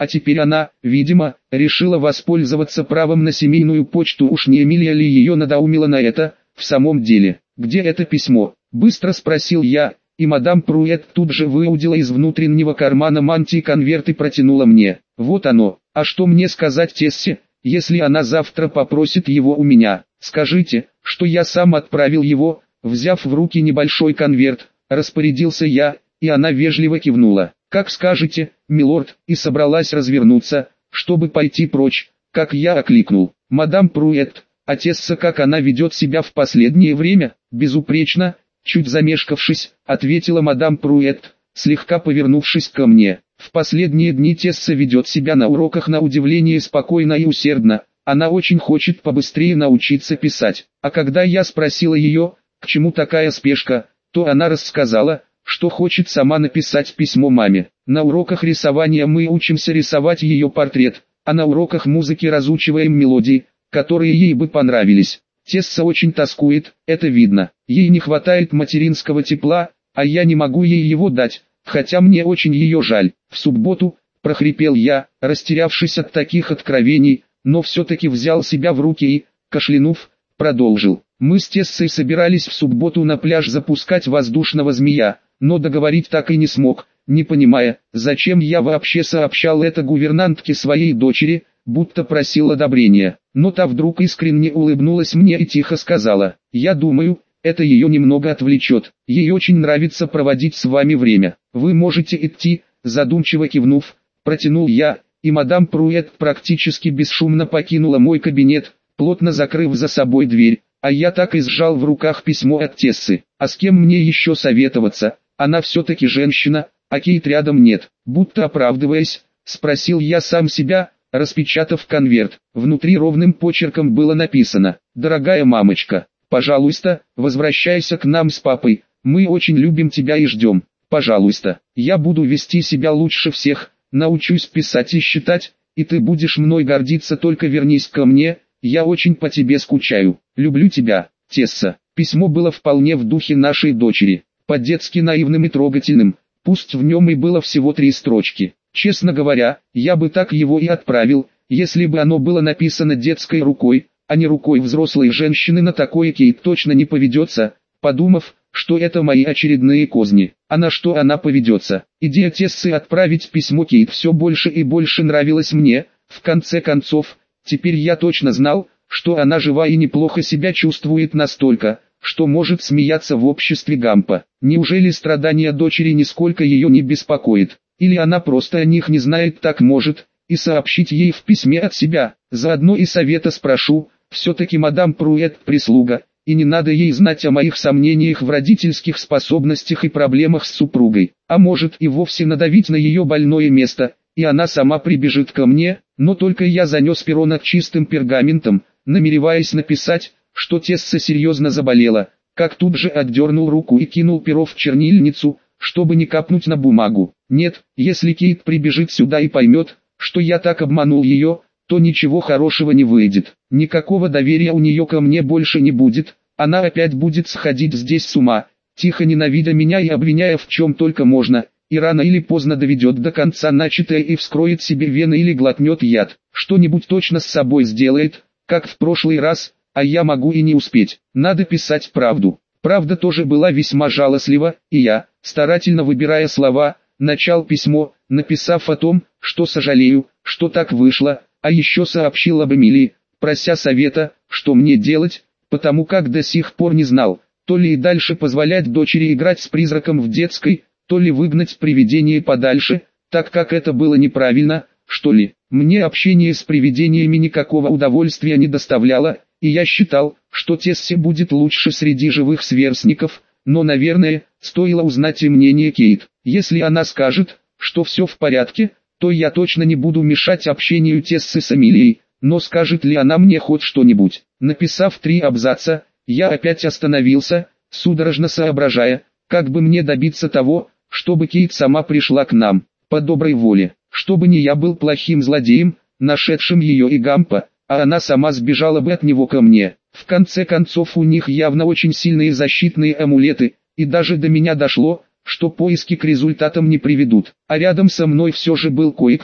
А теперь она, видимо, решила воспользоваться правом на семейную почту. Уж не Эмилия ли ее надоумила на это, в самом деле. «Где это письмо?» – быстро спросил я, и мадам Пруэт тут же выудила из внутреннего кармана мантии конверт и протянула мне. «Вот оно. А что мне сказать Тессе, если она завтра попросит его у меня? Скажите, что я сам отправил его». Взяв в руки небольшой конверт, распорядился я, и она вежливо кивнула. «Как скажете, милорд», и собралась развернуться, чтобы пойти прочь, как я окликнул. «Мадам Пруэт, а Тесса, как она ведет себя в последнее время?» «Безупречно», чуть замешкавшись, ответила мадам Пруэт, слегка повернувшись ко мне. «В последние дни Тесса ведет себя на уроках на удивление спокойно и усердно. Она очень хочет побыстрее научиться писать. А когда я спросила ее, к чему такая спешка, то она рассказала, что хочет сама написать письмо маме. На уроках рисования мы учимся рисовать ее портрет, а на уроках музыки разучиваем мелодии, которые ей бы понравились. Тесса очень тоскует, это видно. Ей не хватает материнского тепла, а я не могу ей его дать, хотя мне очень ее жаль. В субботу, прохрипел я, растерявшись от таких откровений, но все-таки взял себя в руки и, кашлянув, продолжил. Мы с Тессой собирались в субботу на пляж запускать воздушного змея, но договорить так и не смог, не понимая, зачем я вообще сообщал это гувернантке своей дочери, будто просил одобрения. Но та вдруг искренне улыбнулась мне и тихо сказала: «Я думаю, это ее немного отвлечет. Ей очень нравится проводить с вами время. Вы можете идти», задумчиво кивнув, протянул я, и мадам Пруэт практически бесшумно покинула мой кабинет, плотно закрыв за собой дверь, а я так и сжал в руках письмо от Тессы. А с кем мне еще советоваться? Она все-таки женщина, а Кейт рядом нет. Будто оправдываясь, спросил я сам себя, распечатав конверт. Внутри ровным почерком было написано: «Дорогая мамочка, пожалуйста, возвращайся к нам с папой, мы очень любим тебя и ждем. Пожалуйста, я буду вести себя лучше всех, научусь писать и считать, и ты будешь мной гордиться, только вернись ко мне, я очень по тебе скучаю. Люблю тебя, Тесса». Письмо было вполне в духе нашей дочери, по-детски наивным и трогательным, пусть в нем и было всего 3 строчки. Честно говоря, я бы так его и отправил, если бы оно было написано детской рукой, а не рукой взрослой женщины. На такое Кейт точно не поведется, подумав, что это мои очередные козни. А на что она поведется? Идея Тессы отправить письмо Кейт все больше и больше нравилась мне. В конце концов, теперь я точно знал, что она жива и неплохо себя чувствует настолько, что может смеяться в обществе Гампа. Неужели страдания дочери нисколько ее не беспокоит? Или она просто о них не знает? Так может, и сообщить ей в письме от себя. Заодно и совета спрошу, все-таки мадам Пруэт прислуга, и не надо ей знать о моих сомнениях в родительских способностях и проблемах с супругой. А может и вовсе надавить на ее больное место, и она сама прибежит ко мне. Но только я занес перо над чистым пергаментом, намереваясь написать, что Тесса серьезно заболела, как тут же отдернул руку и кинул перо в чернильницу, чтобы не капнуть на бумагу. Нет, если Кейт прибежит сюда и поймет, что я так обманул ее, то ничего хорошего не выйдет. Никакого доверия у нее ко мне больше не будет, она опять будет сходить здесь с ума, тихо ненавидя меня и обвиняя в чем только можно, и рано или поздно доведет до конца начатое и вскроет себе вены или глотнет яд. Что-нибудь точно с собой сделает, как в прошлый раз, а я могу и не успеть. Надо писать правду. Правда тоже была весьма жалостлива, и я, старательно выбирая слова, начал письмо, написав о том, что сожалею, что так вышло, а еще сообщил об Эмилии, прося совета, что мне делать, потому как до сих пор не знал, то ли и дальше позволять дочери играть с призраком в детской, то ли выгнать привидение подальше, так как это было неправильно, что ли. Мне общение с привидениями никакого удовольствия не доставляло, и я считал, что Тессе будет лучше среди живых сверстников, но, наверное, стоило узнать и мнение Кейт. Если она скажет, что все в порядке, то я точно не буду мешать общению Тессы с Эмилией, но скажет ли она мне хоть что-нибудь? Написав 3 абзаца, я опять остановился, судорожно соображая, как бы мне добиться того, чтобы Кейт сама пришла к нам, по доброй воле, чтобы не я был плохим злодеем, нашедшим ее и Гампа, а она сама сбежала бы от него ко мне. В конце концов, у них явно очень сильные защитные амулеты, и даже до меня дошло, что поиски к результатам не приведут. А рядом со мной все же был кое-кто,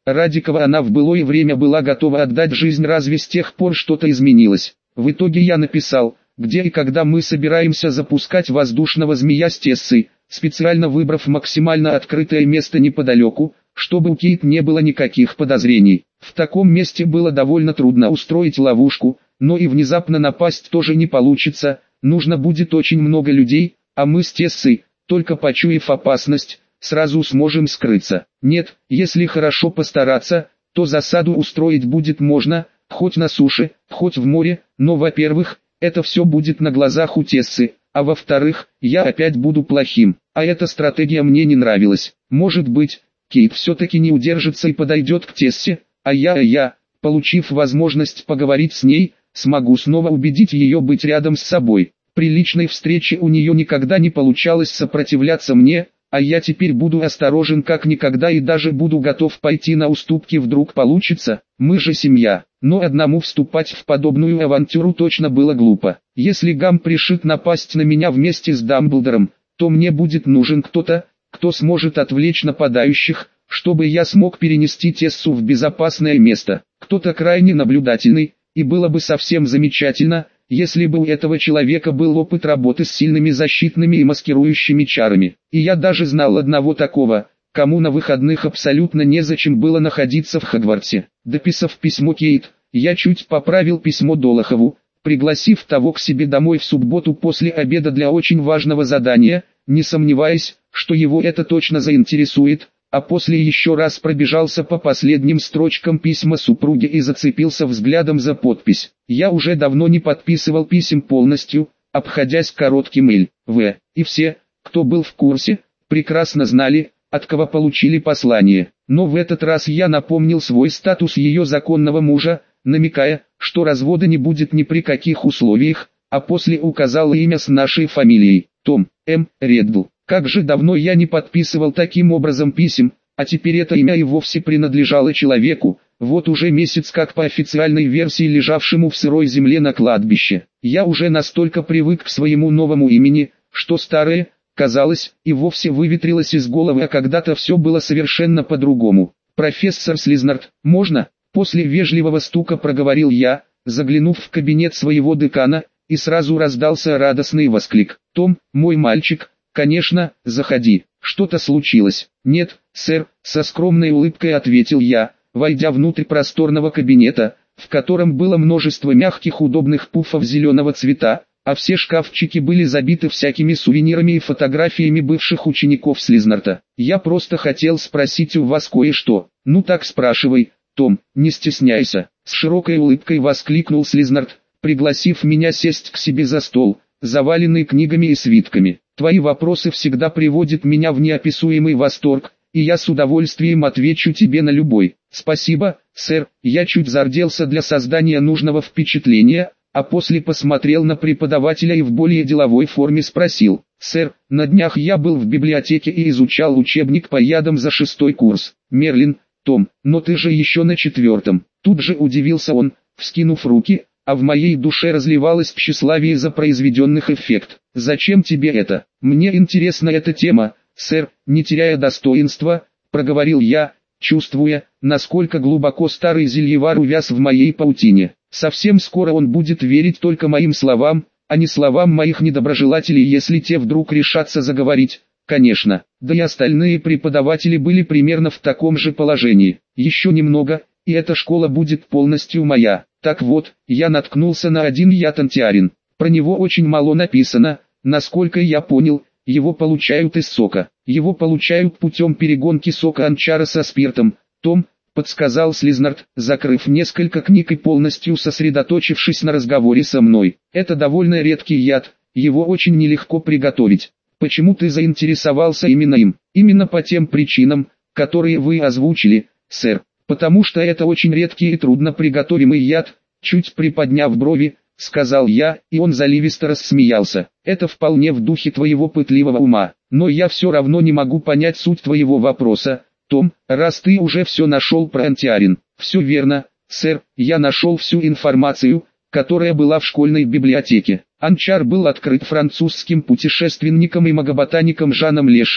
ради кого она в былое время была готова отдать жизнь, разве с тех пор что-то изменилось? В итоге я написал, где и когда мы собираемся запускать воздушного змея с Тессой, специально выбрав максимально открытое место неподалеку, чтобы у Кейт не было никаких подозрений. В таком месте было довольно трудно устроить ловушку, но и внезапно напасть тоже не получится, нужно будет очень много людей, а мы с Тессой, только почуяв опасность, сразу сможем скрыться. Нет, если хорошо постараться, то засаду устроить будет можно, хоть на суше, хоть в море, но во-первых, это все будет на глазах у Тессы, а во-вторых, я опять буду плохим, а эта стратегия мне не нравилась. Может быть, Кейт все-таки не удержится и подойдет к Тессе, а я, получив возможность поговорить с ней, смогу снова убедить ее быть рядом с собой. При личной встрече у нее никогда не получалось сопротивляться мне, а я теперь буду осторожен как никогда и даже буду готов пойти на уступки, вдруг получится, мы же семья. Но одному вступать в подобную авантюру точно было глупо. Если Гамп решит напасть на меня вместе с Дамблдором, то мне будет нужен кто-то, кто сможет отвлечь нападающих, чтобы я смог перенести Тессу в безопасное место. Кто-то крайне наблюдательный, и было бы совсем замечательно, если бы у этого человека был опыт работы с сильными защитными и маскирующими чарами. И я даже знал одного такого, кому на выходных абсолютно незачем было находиться в Хогвартсе. Дописав письмо Кейт, я чуть поправил письмо Долохову, пригласив того к себе домой в субботу после обеда для очень важного задания, не сомневаясь, что его это точно заинтересует, а после еще раз пробежался по последним строчкам письма супруги и зацепился взглядом за подпись. Я уже давно не подписывал писем полностью, обходясь коротким «Л.В.», и все, кто был в курсе, прекрасно знали, от кого получили послание. Но в этот раз я напомнил свой статус ее законного мужа, намекая, что развода не будет ни при каких условиях, а после указал имя с нашей фамилией, Том М. Реддл. Как же давно я не подписывал таким образом писем, а теперь это имя и вовсе принадлежало человеку, вот уже месяц как по официальной версии лежавшему в сырой земле на кладбище. Я уже настолько привык к своему новому имени, что старое, казалось, и вовсе выветрилось из головы, а когда-то все было совершенно по-другому. «Профессор Слизнард, можно?» После вежливого стука проговорил я, заглянув в кабинет своего декана, и сразу раздался радостный восклик. «Том, мой мальчик, конечно, заходи. Что-то случилось?» «Нет, сэр», со скромной улыбкой ответил я, войдя внутрь просторного кабинета, в котором было множество мягких удобных пуфов зеленого цвета, а все шкафчики были забиты всякими сувенирами и фотографиями бывших учеников Слизнарда. «Я просто хотел спросить у вас кое-что». «Ну так спрашивай, Том, не стесняйся», с широкой улыбкой воскликнул Слизнард, пригласив меня сесть к себе за стол, заваленный книгами и свитками. «Твои вопросы всегда приводят меня в неописуемый восторг, и я с удовольствием отвечу тебе на любой». «Спасибо, сэр», я чуть зарделся для создания нужного впечатления, а после посмотрел на преподавателя и в более деловой форме спросил: «Сэр, на днях я был в библиотеке и изучал учебник по ядам за 6-й курс. Мерлин, Том, но ты же еще на 4-м». Тут же удивился он, вскинув руки, а в моей душе разливалось тщеславие за произведенных эффект. «Зачем тебе это? Мне интересна эта тема, сэр», не теряя достоинства, проговорил я, чувствуя, насколько глубоко старый зельевар увяз в моей паутине. Совсем скоро он будет верить только моим словам, а не словам моих недоброжелателей, если те вдруг решатся заговорить, конечно. Да и остальные преподаватели были примерно в таком же положении. Еще немного, и эта школа будет полностью моя. Так вот, я наткнулся на один яд антиарин. Про него очень мало написано, насколько я понял, его получают из сока. Его получают путем перегонки сока анчара со спиртом. Том, подсказал Слизнард, закрыв несколько книг и полностью сосредоточившись на разговоре со мной. Это довольно редкий яд, его очень нелегко приготовить. Почему ты заинтересовался именно им? Именно по тем причинам, которые вы озвучили, сэр. Потому что это очень редкий и трудно приготовимый яд, чуть приподняв брови, сказал я, и он заливисто рассмеялся. Это вполне в духе твоего пытливого ума, но я все равно не могу понять суть твоего вопроса, Том, раз ты уже все нашел про антиарин. Все верно, сэр, я нашел всю информацию, которая была в школьной библиотеке. Анчар был открыт французским путешественником и магоботаником Жаном Лешино,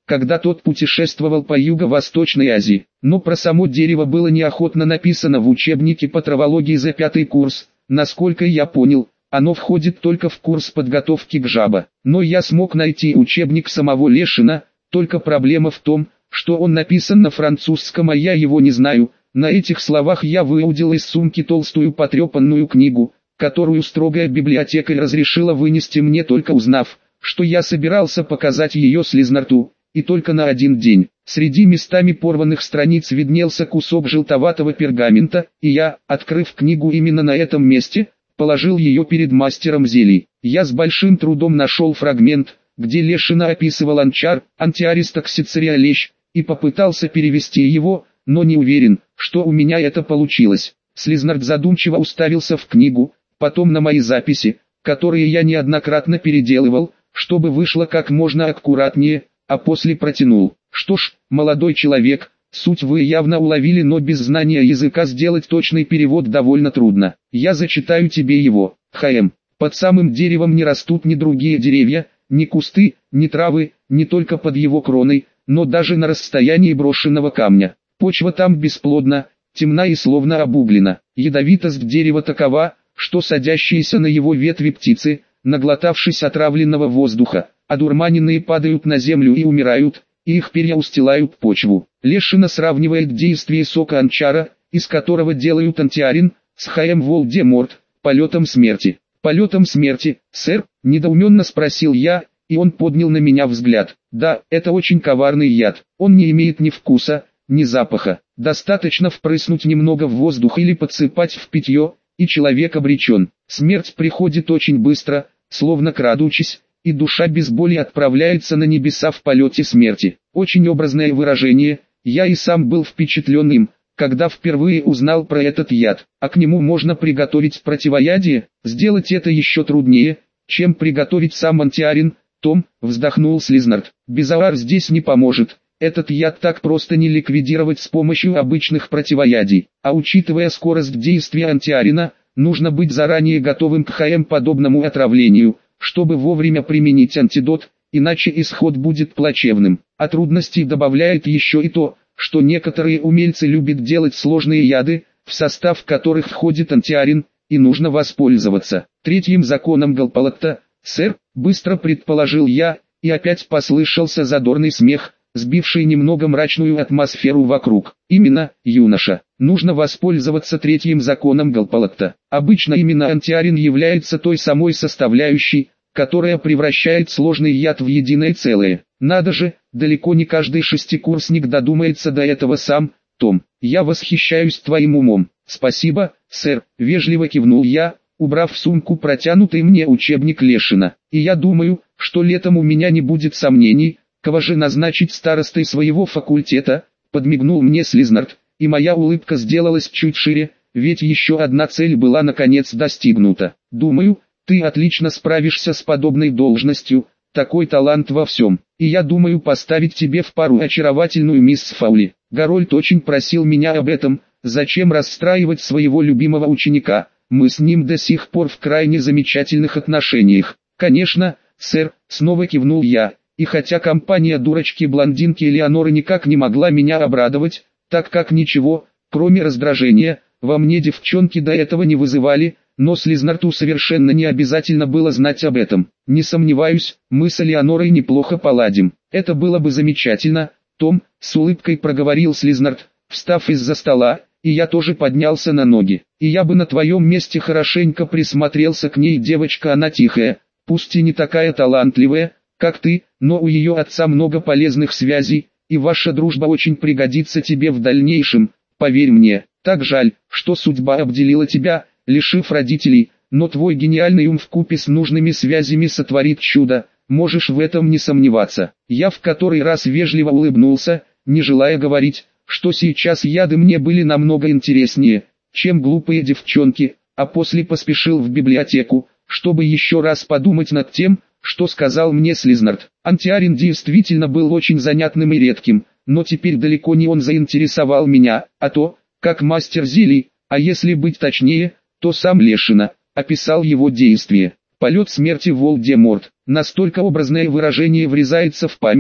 когда тот путешествовал по Юго-Восточной Азии. Но про само дерево было неохотно написано в учебнике по травологии за 5-й курс. Насколько я понял, оно входит только в курс подготовки к ЖАБа. Но я смог найти учебник самого Лешина, только проблема в том, что он написан на французском, а я его не знаю. На этих словах я выудил из сумки толстую потрепанную книгу, которую строгая библиотекарь разрешила вынести мне, только узнав, что я собирался показать ее Слизнарту, и только на один день. Среди местами порванных страниц виднелся кусок желтоватого пергамента, и я, открыв книгу именно на этом месте, положил ее перед мастером зелий. Я с большим трудом нашел фрагмент, где Лешина описывал анчар, антиаристоксицерия лещ, и попытался перевести его, но не уверен, что у меня это получилось. Слизнард задумчиво уставился в книгу, потом на мои записи, которые я неоднократно переделывал, чтобы вышло как можно аккуратнее, а после протянул. Что ж, молодой человек, суть вы явно уловили, но без знания языка сделать точный перевод довольно трудно. Я зачитаю тебе его. Х.М. Под самым деревом не растут ни другие деревья, ни кусты, ни травы, не только под его кроной, но даже на расстоянии брошенного камня. Почва там бесплодна, темна и словно обуглена. Ядовитость дерева такова, что садящиеся на его ветви птицы, наглотавшись отравленного воздуха, одурманенные падают на землю и умирают, и их перья устилают почву. Лешина сравнивает действие сока анчара, из которого делают антиарин, с Х.М. Волдеморт, полетом смерти. «Полетом смерти, сэр?» – недоуменно спросил я, и он поднял на меня взгляд. «Да, это очень коварный яд, он не имеет ни вкуса, ни запаха. Достаточно впрыснуть немного в воздух или подсыпать в питье, и человек обречен. Смерть приходит очень быстро, словно крадучись, и душа без боли отправляется на небеса в полете смерти». Очень образное выражение, я и сам был впечатлен им, когда впервые узнал про этот яд. А к нему можно приготовить противоядие. Сделать это еще труднее, чем приготовить сам антиарин. Том, вздохнул Слизнард, безавар здесь не поможет. Этот яд так просто не ликвидировать с помощью обычных противоядий. А учитывая скорость действия антиарина, нужно быть заранее готовым к ХМ подобному отравлению, чтобы вовремя применить антидот, иначе исход будет плачевным. А трудностей добавляет еще и то, что некоторые умельцы любят делать сложные яды, в состав которых входит антиарин, и нужно воспользоваться третьим законом Галпалатта, сэр, быстро предположил я, и опять послышался задорный смех, сбивший немного мрачную атмосферу вокруг. Именно, юноша, нужно воспользоваться третьим законом Галпалатта. Обычно именно антиарин является той самой составляющей, которая превращает сложный яд в единое целое. Надо же, далеко не каждый шестикурсник додумается до этого сам. Том, я восхищаюсь твоим умом. Спасибо, сэр, вежливо кивнул я, убрав в сумку протянутый мне учебник Лешина. И я думаю, что летом у меня не будет сомнений, кого же назначить старостой своего факультета, подмигнул мне Слизнард, и моя улыбка сделалась чуть шире, ведь еще одна цель была наконец достигнута. Думаю, ты отлично справишься с подобной должностью, такой талант во всем, и я думаю поставить тебе в пару очаровательную мисс Фаули. Гарольд очень просил меня об этом, зачем расстраивать своего любимого ученика, мы с ним до сих пор в крайне замечательных отношениях. Конечно, сэр, снова кивнул я, и хотя компания дурочки-блондинки Элеоноры никак не могла меня обрадовать, так как ничего, кроме раздражения, во мне девчонки до этого не вызывали, но Слизнарту совершенно не обязательно было знать об этом. Не сомневаюсь, мы с Элеонорой неплохо поладим. Это было бы замечательно, Том, с улыбкой проговорил Слизнард, встав из-за стола, и я тоже поднялся на ноги. И я бы на твоем месте хорошенько присмотрелся к ней, девочка, она тихая, пусть и не такая талантливая, как ты, но у ее отца много полезных связей, и ваша дружба очень пригодится тебе в дальнейшем, поверь мне. Так жаль, что судьба обделила тебя, лишив родителей, но твой гениальный ум вкупе с нужными связями сотворит чудо, можешь в этом не сомневаться. Я в который раз вежливо улыбнулся, не желая говорить, что сейчас яды мне были намного интереснее, чем глупые девчонки, а после поспешил в библиотеку, чтобы еще раз подумать над тем, что сказал мне Слизнард. Антиарин действительно был очень занятным и редким, но теперь далеко не он заинтересовал меня, а то, как мастер зелий, а если быть точнее, то сам Лешина, описал его действие. Полет смерти Волдеморт. Настолько образное выражение врезается в память,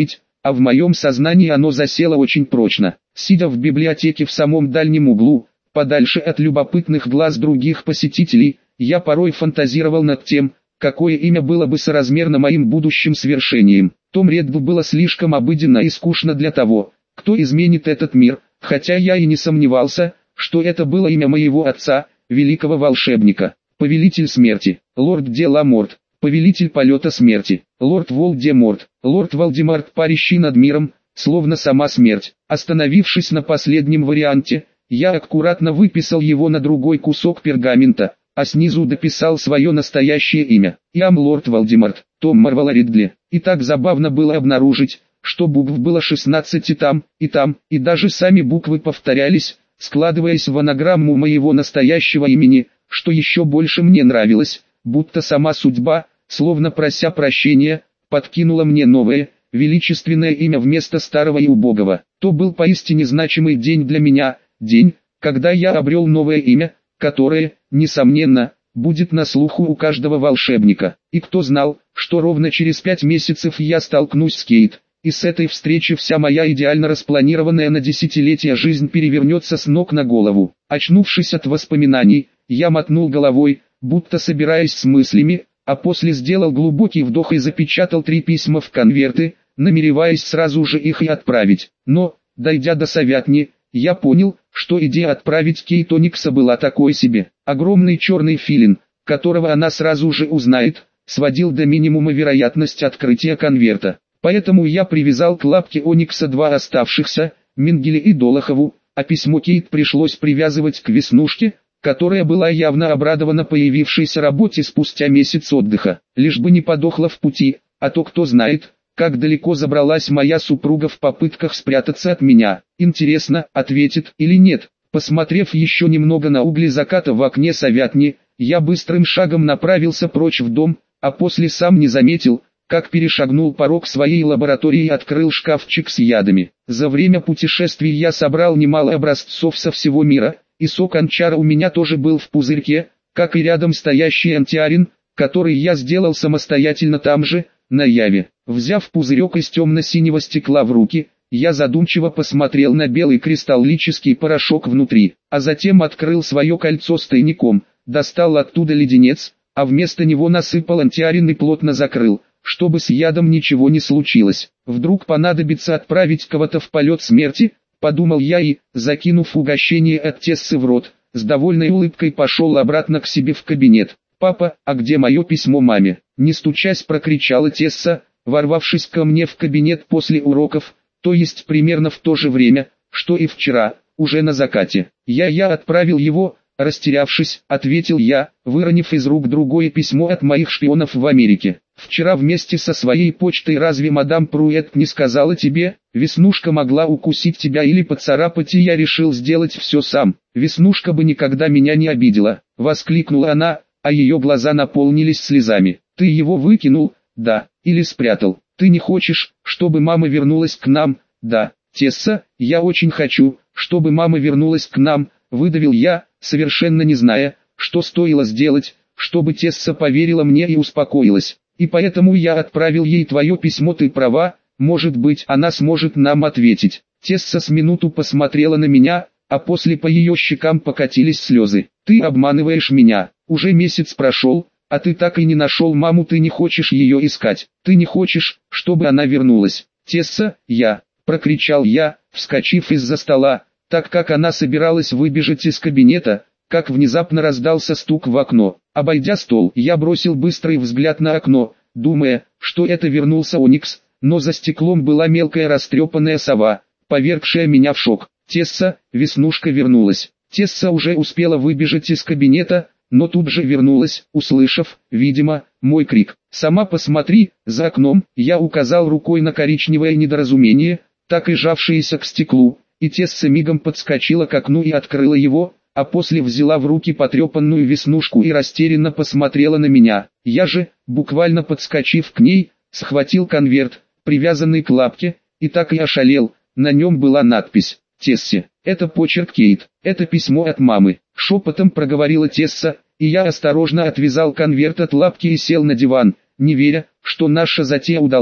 а в моем сознании оно засело очень прочно. Сидя в библиотеке в самом дальнем углу, подальше от любопытных глаз других посетителей, я порой фантазировал над тем, какое имя было бы соразмерно моим будущим свершением. Том Реддл было слишком обыденно и скучно для того, кто изменит этот мир, хотя я и не сомневался, что это было имя моего отца, великого волшебника. Повелитель смерти, лорд де Ламорт, повелитель полета смерти, лорд Волдеморт, лорд Валдемарт, парящий над миром, словно сама смерть. Остановившись на последнем варианте, я аккуратно выписал его на другой кусок пергамента, а снизу дописал свое настоящее имя. Иам лорд Валдемарт, Том Марвел Ридли. И так забавно было обнаружить, что букв было 16 и там, и даже сами буквы повторялись, складываясь в анаграмму моего настоящего имени, что еще больше мне нравилось, будто сама судьба, словно прося прощения, подкинула мне новое, величественное имя вместо старого и убогого. То был поистине значимый день для меня, день, когда я обрел новое имя, которое, несомненно, будет на слуху у каждого волшебника. И кто знал, что ровно через 5 месяцев я столкнусь с Кейт, и с этой встречи вся моя идеально распланированная на десятилетия жизнь перевернется с ног на голову. Очнувшись от воспоминаний, я мотнул головой, будто собираясь с мыслями, а после сделал глубокий вдох и запечатал 3 письма в конверты, намереваясь сразу же их и отправить. Но, дойдя до Совятни, я понял, что идея отправить Кейт Оникса была такой себе. Огромный черный филин, которого она сразу же узнает, сводил до минимума вероятность открытия конверта. Поэтому я привязал к лапке Оникса 2 оставшихся, Мингеле и Долохову, а письмо Кейт пришлось привязывать к Веснушке, которая была явно обрадована появившейся работе спустя месяц отдыха. Лишь бы не подохла в пути, а то кто знает, как далеко забралась моя супруга в попытках спрятаться от меня. Интересно, ответит или нет. Посмотрев еще немного на угли заката в окне Совятни, я быстрым шагом направился прочь в дом, а после сам не заметил, как перешагнул порог своей лаборатории и открыл шкафчик с ядами. За время путешествий я собрал немало образцов со всего мира, и сок анчара у меня тоже был в пузырьке, как и рядом стоящий антиарин, который я сделал самостоятельно там же, на Яве. Взяв пузырек из темно-синего стекла в руки, я задумчиво посмотрел на белый кристаллический порошок внутри, а затем открыл свое кольцо с тайником, достал оттуда леденец, а вместо него насыпал антиарин и плотно закрыл, чтобы с ядом ничего не случилось. Вдруг понадобится отправить кого-то в полет смерти, подумал я и, закинув угощение от Тессы в рот, с довольной улыбкой пошел обратно к себе в кабинет. «Папа, а где мое письмо маме?» Не стучась прокричала Тесса, ворвавшись ко мне в кабинет после уроков, то есть примерно в то же время, что и вчера, уже на закате. Я отправил его, растерявшись, ответил я, выронив из рук другое письмо от моих шпионов в Америке. Вчера вместе со своей почтой разве мадам Пруэт не сказала тебе, Веснушка могла укусить тебя или поцарапать, и я решил сделать все сам. Веснушка бы никогда меня не обидела, воскликнула она, а ее глаза наполнились слезами. Ты его выкинул, да, или спрятал. Ты не хочешь, чтобы мама вернулась к нам, да, Тесса, я очень хочу, чтобы мама вернулась к нам, выдавил я, совершенно не зная, что стоило сделать, чтобы Тесса поверила мне и успокоилась. И поэтому я отправил ей твое письмо, ты права, может быть она сможет нам ответить. Тесса с минуту посмотрела на меня, а после по ее щекам покатились слезы. Ты обманываешь меня, уже месяц прошел, а ты так и не нашел маму, ты не хочешь ее искать, ты не хочешь, чтобы она вернулась. Тесса, прокричал я, вскочив из-за стола, так как она собиралась выбежать из кабинета, как внезапно раздался стук в окно. Обойдя стол, я бросил быстрый взгляд на окно, думая, что это вернулся Оникс, но за стеклом была мелкая растрепанная сова, повергшая меня в шок. Тесса, Веснушка вернулась. Тесса уже успела выбежать из кабинета, но тут же вернулась, услышав, видимо, мой крик. «Сама посмотри, за окном», я указал рукой на коричневое недоразумение, так и жавшееся к стеклу, и Тесса мигом подскочила к окну и открыла его, а после взяла в руки потрепанную Веснушку и растерянно посмотрела на меня. Я же, буквально подскочив к ней, схватил конверт, привязанный к лапке, и так и ошалел. На нем была надпись «Тессе». «Это почерк Кейт, это письмо от мамы», — шепотом проговорила Тесса, и я осторожно отвязал конверт от лапки и сел на диван, не веря, что наша затея удалась,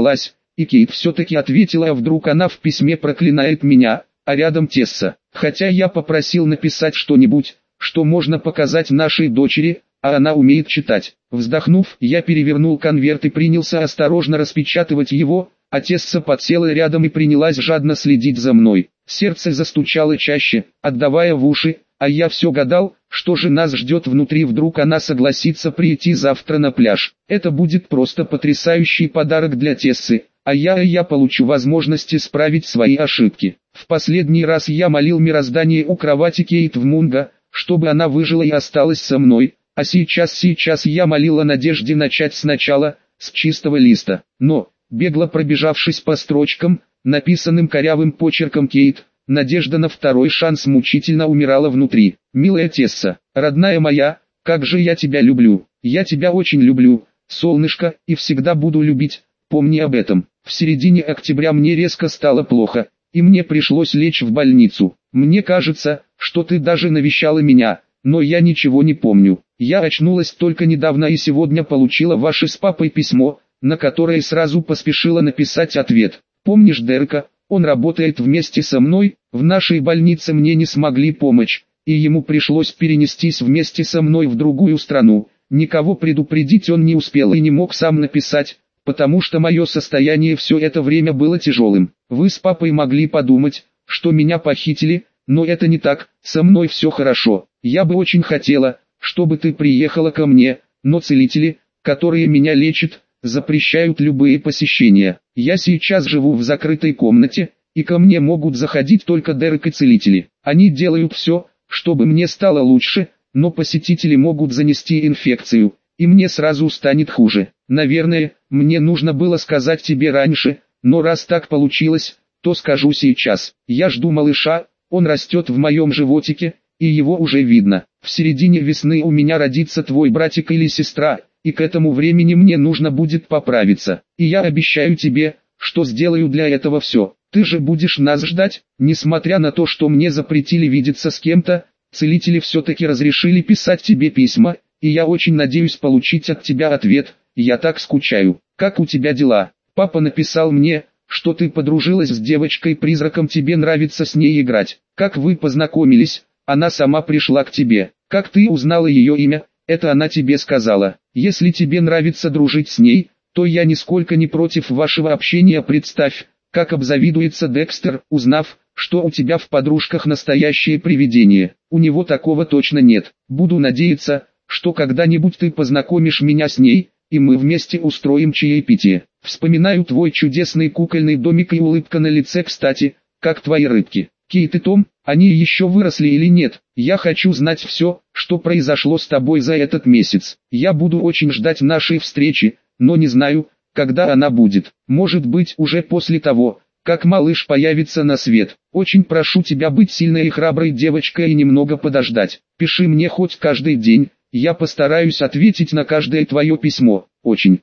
и Кейт все-таки ответила, а вдруг она в письме проклинает меня, а рядом Тесса. Хотя я попросил написать что-нибудь, что можно показать нашей дочери, а она умеет читать. Вздохнув, я перевернул конверт и принялся осторожно распечатывать его, а Тесса подсела рядом и принялась жадно следить за мной. Сердце застучало чаще, отдавая в уши, а я все гадал, что же нас ждет внутри. Вдруг она согласится прийти завтра на пляж. Это будет просто потрясающий подарок для Тессы, а я получу возможность исправить свои ошибки. В последний раз я молил мироздание у кровати Кейт в Мунго, чтобы она выжила и осталась со мной, а сейчас я молил о надежде начать сначала, с чистого листа. Но, бегло пробежавшись по строчкам, написанным корявым почерком Кейт, надежда на второй шанс мучительно умирала внутри. «Милая Тесса, родная моя, как же я тебя люблю, я тебя очень люблю, солнышко, и всегда буду любить, помни об этом». В середине октября мне резко стало плохо, и мне пришлось лечь в больницу. Мне кажется, что ты даже навещала меня, но я ничего не помню. Я очнулась только недавно и сегодня получила ваше с папой письмо, на которое сразу поспешила написать ответ. Помнишь Дерека? Он работает вместе со мной, в нашей больнице мне не смогли помочь, и ему пришлось перенестись вместе со мной в другую страну. Никого предупредить он не успел и не мог сам написать, потому что мое состояние все это время было тяжелым. Вы с папой могли подумать, что меня похитили, но это не так, со мной все хорошо. Я бы очень хотела, чтобы ты приехала ко мне, но целители, которые меня лечат, запрещают любые посещения. Я сейчас живу в закрытой комнате, и ко мне могут заходить только Дерек и целители. Они делают все, чтобы мне стало лучше, но посетители могут занести инфекцию, и мне сразу станет хуже. Наверное, мне нужно было сказать тебе раньше, но раз так получилось, то скажу сейчас. Я жду малыша, он растет в моем животике, и его уже видно. В середине весны у меня родится твой братик или сестра, и к этому времени мне нужно будет поправиться. И я обещаю тебе, что сделаю для этого все. Ты же будешь нас ждать, несмотря на то, что мне запретили видеться с кем-то, целители все-таки разрешили писать тебе письма, и я очень надеюсь получить от тебя ответ. Я так скучаю. Как у тебя дела? Папа написал мне, что ты подружилась с девочкой-призраком, тебе нравится с ней играть. Как вы познакомились? Она сама пришла к тебе. Как ты узнала ее имя? Это она тебе сказала. Если тебе нравится дружить с ней, то я нисколько не против вашего общения. Представь, как обзавидуется Декстер, узнав, что у тебя в подружках настоящее привидение. У него такого точно нет. Буду надеяться, что когда-нибудь ты познакомишь меня с ней, и мы вместе устроим чаепитие. Вспоминаю твой чудесный кукольный домик и улыбка на лице. Кстати, как твои рыбки? Кейт и Том, они еще выросли или нет? Я хочу знать все, что произошло с тобой за этот месяц. Я буду очень ждать нашей встречи, но не знаю, когда она будет. Может быть уже после того, как малыш появится на свет. Очень прошу тебя быть сильной и храброй девочкой и немного подождать. Пиши мне хоть каждый день, я постараюсь ответить на каждое твое письмо. Очень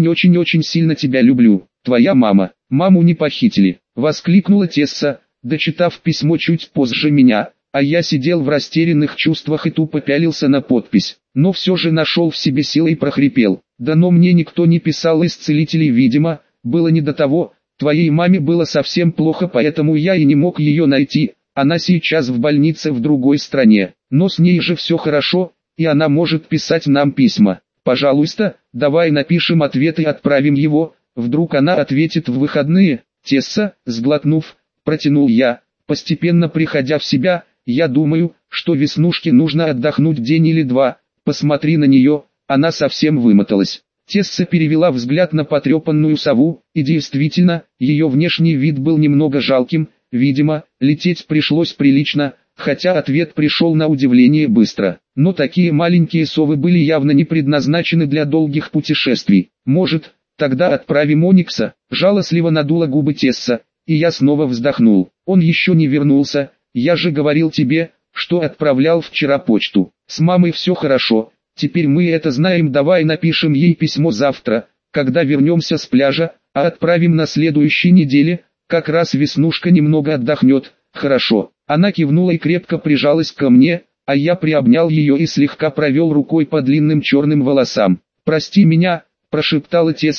сильно тебя люблю. Твоя мама. Маму не похитили, воскликнула Тесса, дочитав письмо чуть позже меня, а я сидел в растерянных чувствах и тупо пялился на подпись. Но все же нашел в себе силы и прохрипел. Да но мне никто не писал из целителей, видимо, было не до того. Твоей маме было совсем плохо, поэтому я и не мог ее найти. Она сейчас в больнице в другой стране, но с ней же все хорошо, и она может писать нам письма. Пожалуйста, давай напишем ответ и отправим его, вдруг она ответит в выходные. Тесса, сглотнув, протянул я, постепенно приходя в себя. Я думаю, что Веснушке нужно отдохнуть день или два. Посмотри на нее, она совсем вымоталась. Тесса перевела взгляд на потрепанную сову, и действительно, ее внешний вид был немного жалким, видимо, лететь пришлось прилично, хотя ответ пришел на удивление быстро. Но такие маленькие совы были явно не предназначены для долгих путешествий. Может, тогда отправим Оникса? Жалостливо надула губы Тесса, и я снова вздохнул. Он еще не вернулся, я же говорил тебе, что отправлял вчера почту. С мамой все хорошо. Теперь мы это знаем, давай напишем ей письмо завтра, когда вернемся с пляжа, а отправим на следующей неделе, как раз Веснушка немного отдохнет. Хорошо. Она кивнула и крепко прижалась ко мне, а я приобнял ее и слегка провел рукой по длинным черным волосам. «Прости меня», – прошептала Тесса,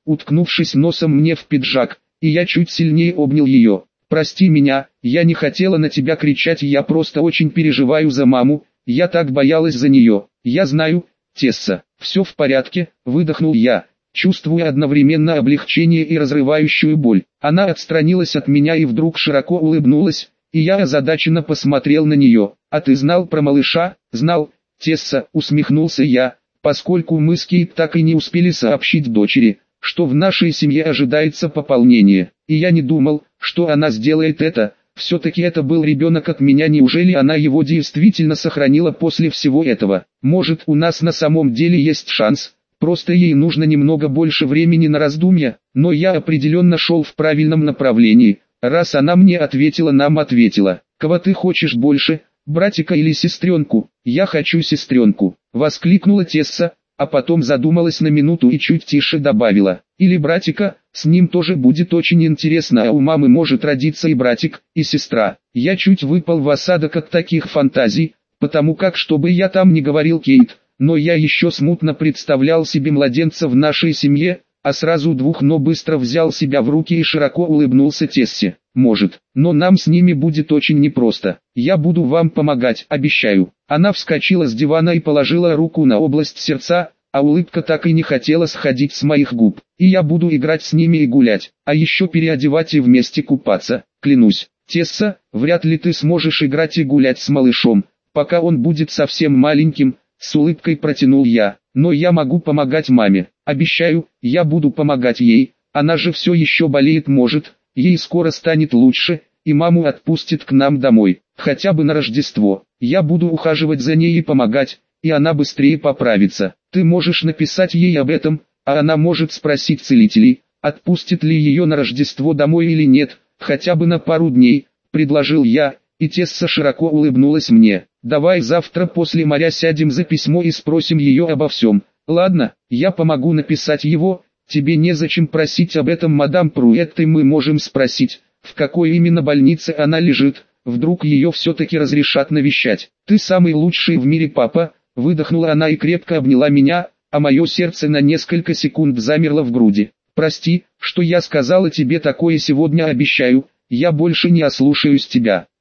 уткнувшись носом мне в пиджак, и я чуть сильнее обнял ее. «Прости меня, я не хотела на тебя кричать, я просто очень переживаю за маму, я так боялась за нее». «Я знаю, Тесса, все в порядке», — выдохнул я, чувствуя одновременно облегчение и разрывающую боль. Она отстранилась от меня и вдруг широко улыбнулась, и я озадаченно посмотрел на нее. «А ты знал про малыша?» «Знал, Тесса», — усмехнулся я, поскольку мы с Кейт так и не успели сообщить дочери, что в нашей семье ожидается пополнение, и я не думал, что она сделает это. Все-таки это был ребенок от меня, неужели она его действительно сохранила после всего этого? Может, у нас на самом деле есть шанс, просто ей нужно немного больше времени на раздумья, но я определенно шел в правильном направлении. Раз она мне ответила, нам ответила. «Кого ты хочешь больше, братика или сестренку?» «Я хочу сестренку», — воскликнула Тесса, а потом задумалась на минуту и чуть тише добавила: «Или братика, с ним тоже будет очень интересно, а у мамы может родиться и братик, и сестра». Я чуть выпал в осадок от таких фантазий, потому как, что бы я там ни говорил Кейт, но я еще смутно представлял себе младенца в нашей семье, а сразу двух, но быстро взял себя в руки и широко улыбнулся Тессе. «Может, но нам с ними будет очень непросто. Я буду вам помогать, обещаю». Она вскочила с дивана и положила руку на область сердца, а улыбка так и не хотела сходить с моих губ. «И я буду играть с ними и гулять, а еще переодевать и вместе купаться, клянусь». «Тесса, вряд ли ты сможешь играть и гулять с малышом, пока он будет совсем маленьким», — с улыбкой протянул я. «Но я могу помогать маме, обещаю, я буду помогать ей, она же все еще болеет, может, ей скоро станет лучше, и маму отпустит к нам домой, хотя бы на Рождество. Я буду ухаживать за ней и помогать, и она быстрее поправится. Ты можешь написать ей об этом, а она может спросить целителей, отпустит ли ее на Рождество домой или нет, хотя бы на пару дней», — предложил я, и Тесса широко улыбнулась мне. «Давай завтра после моря сядем за письмо и спросим ее обо всем». «Ладно, я помогу написать его, тебе незачем просить об этом мадам Пруэтт, и мы можем спросить, в какой именно больнице она лежит, вдруг ее все-таки разрешат навещать». «Ты самый лучший в мире, папа», — выдохнула она и крепко обняла меня, а мое сердце на несколько секунд замерло в груди. «Прости, что я сказала тебе такое сегодня, обещаю, я больше не ослушаюсь тебя».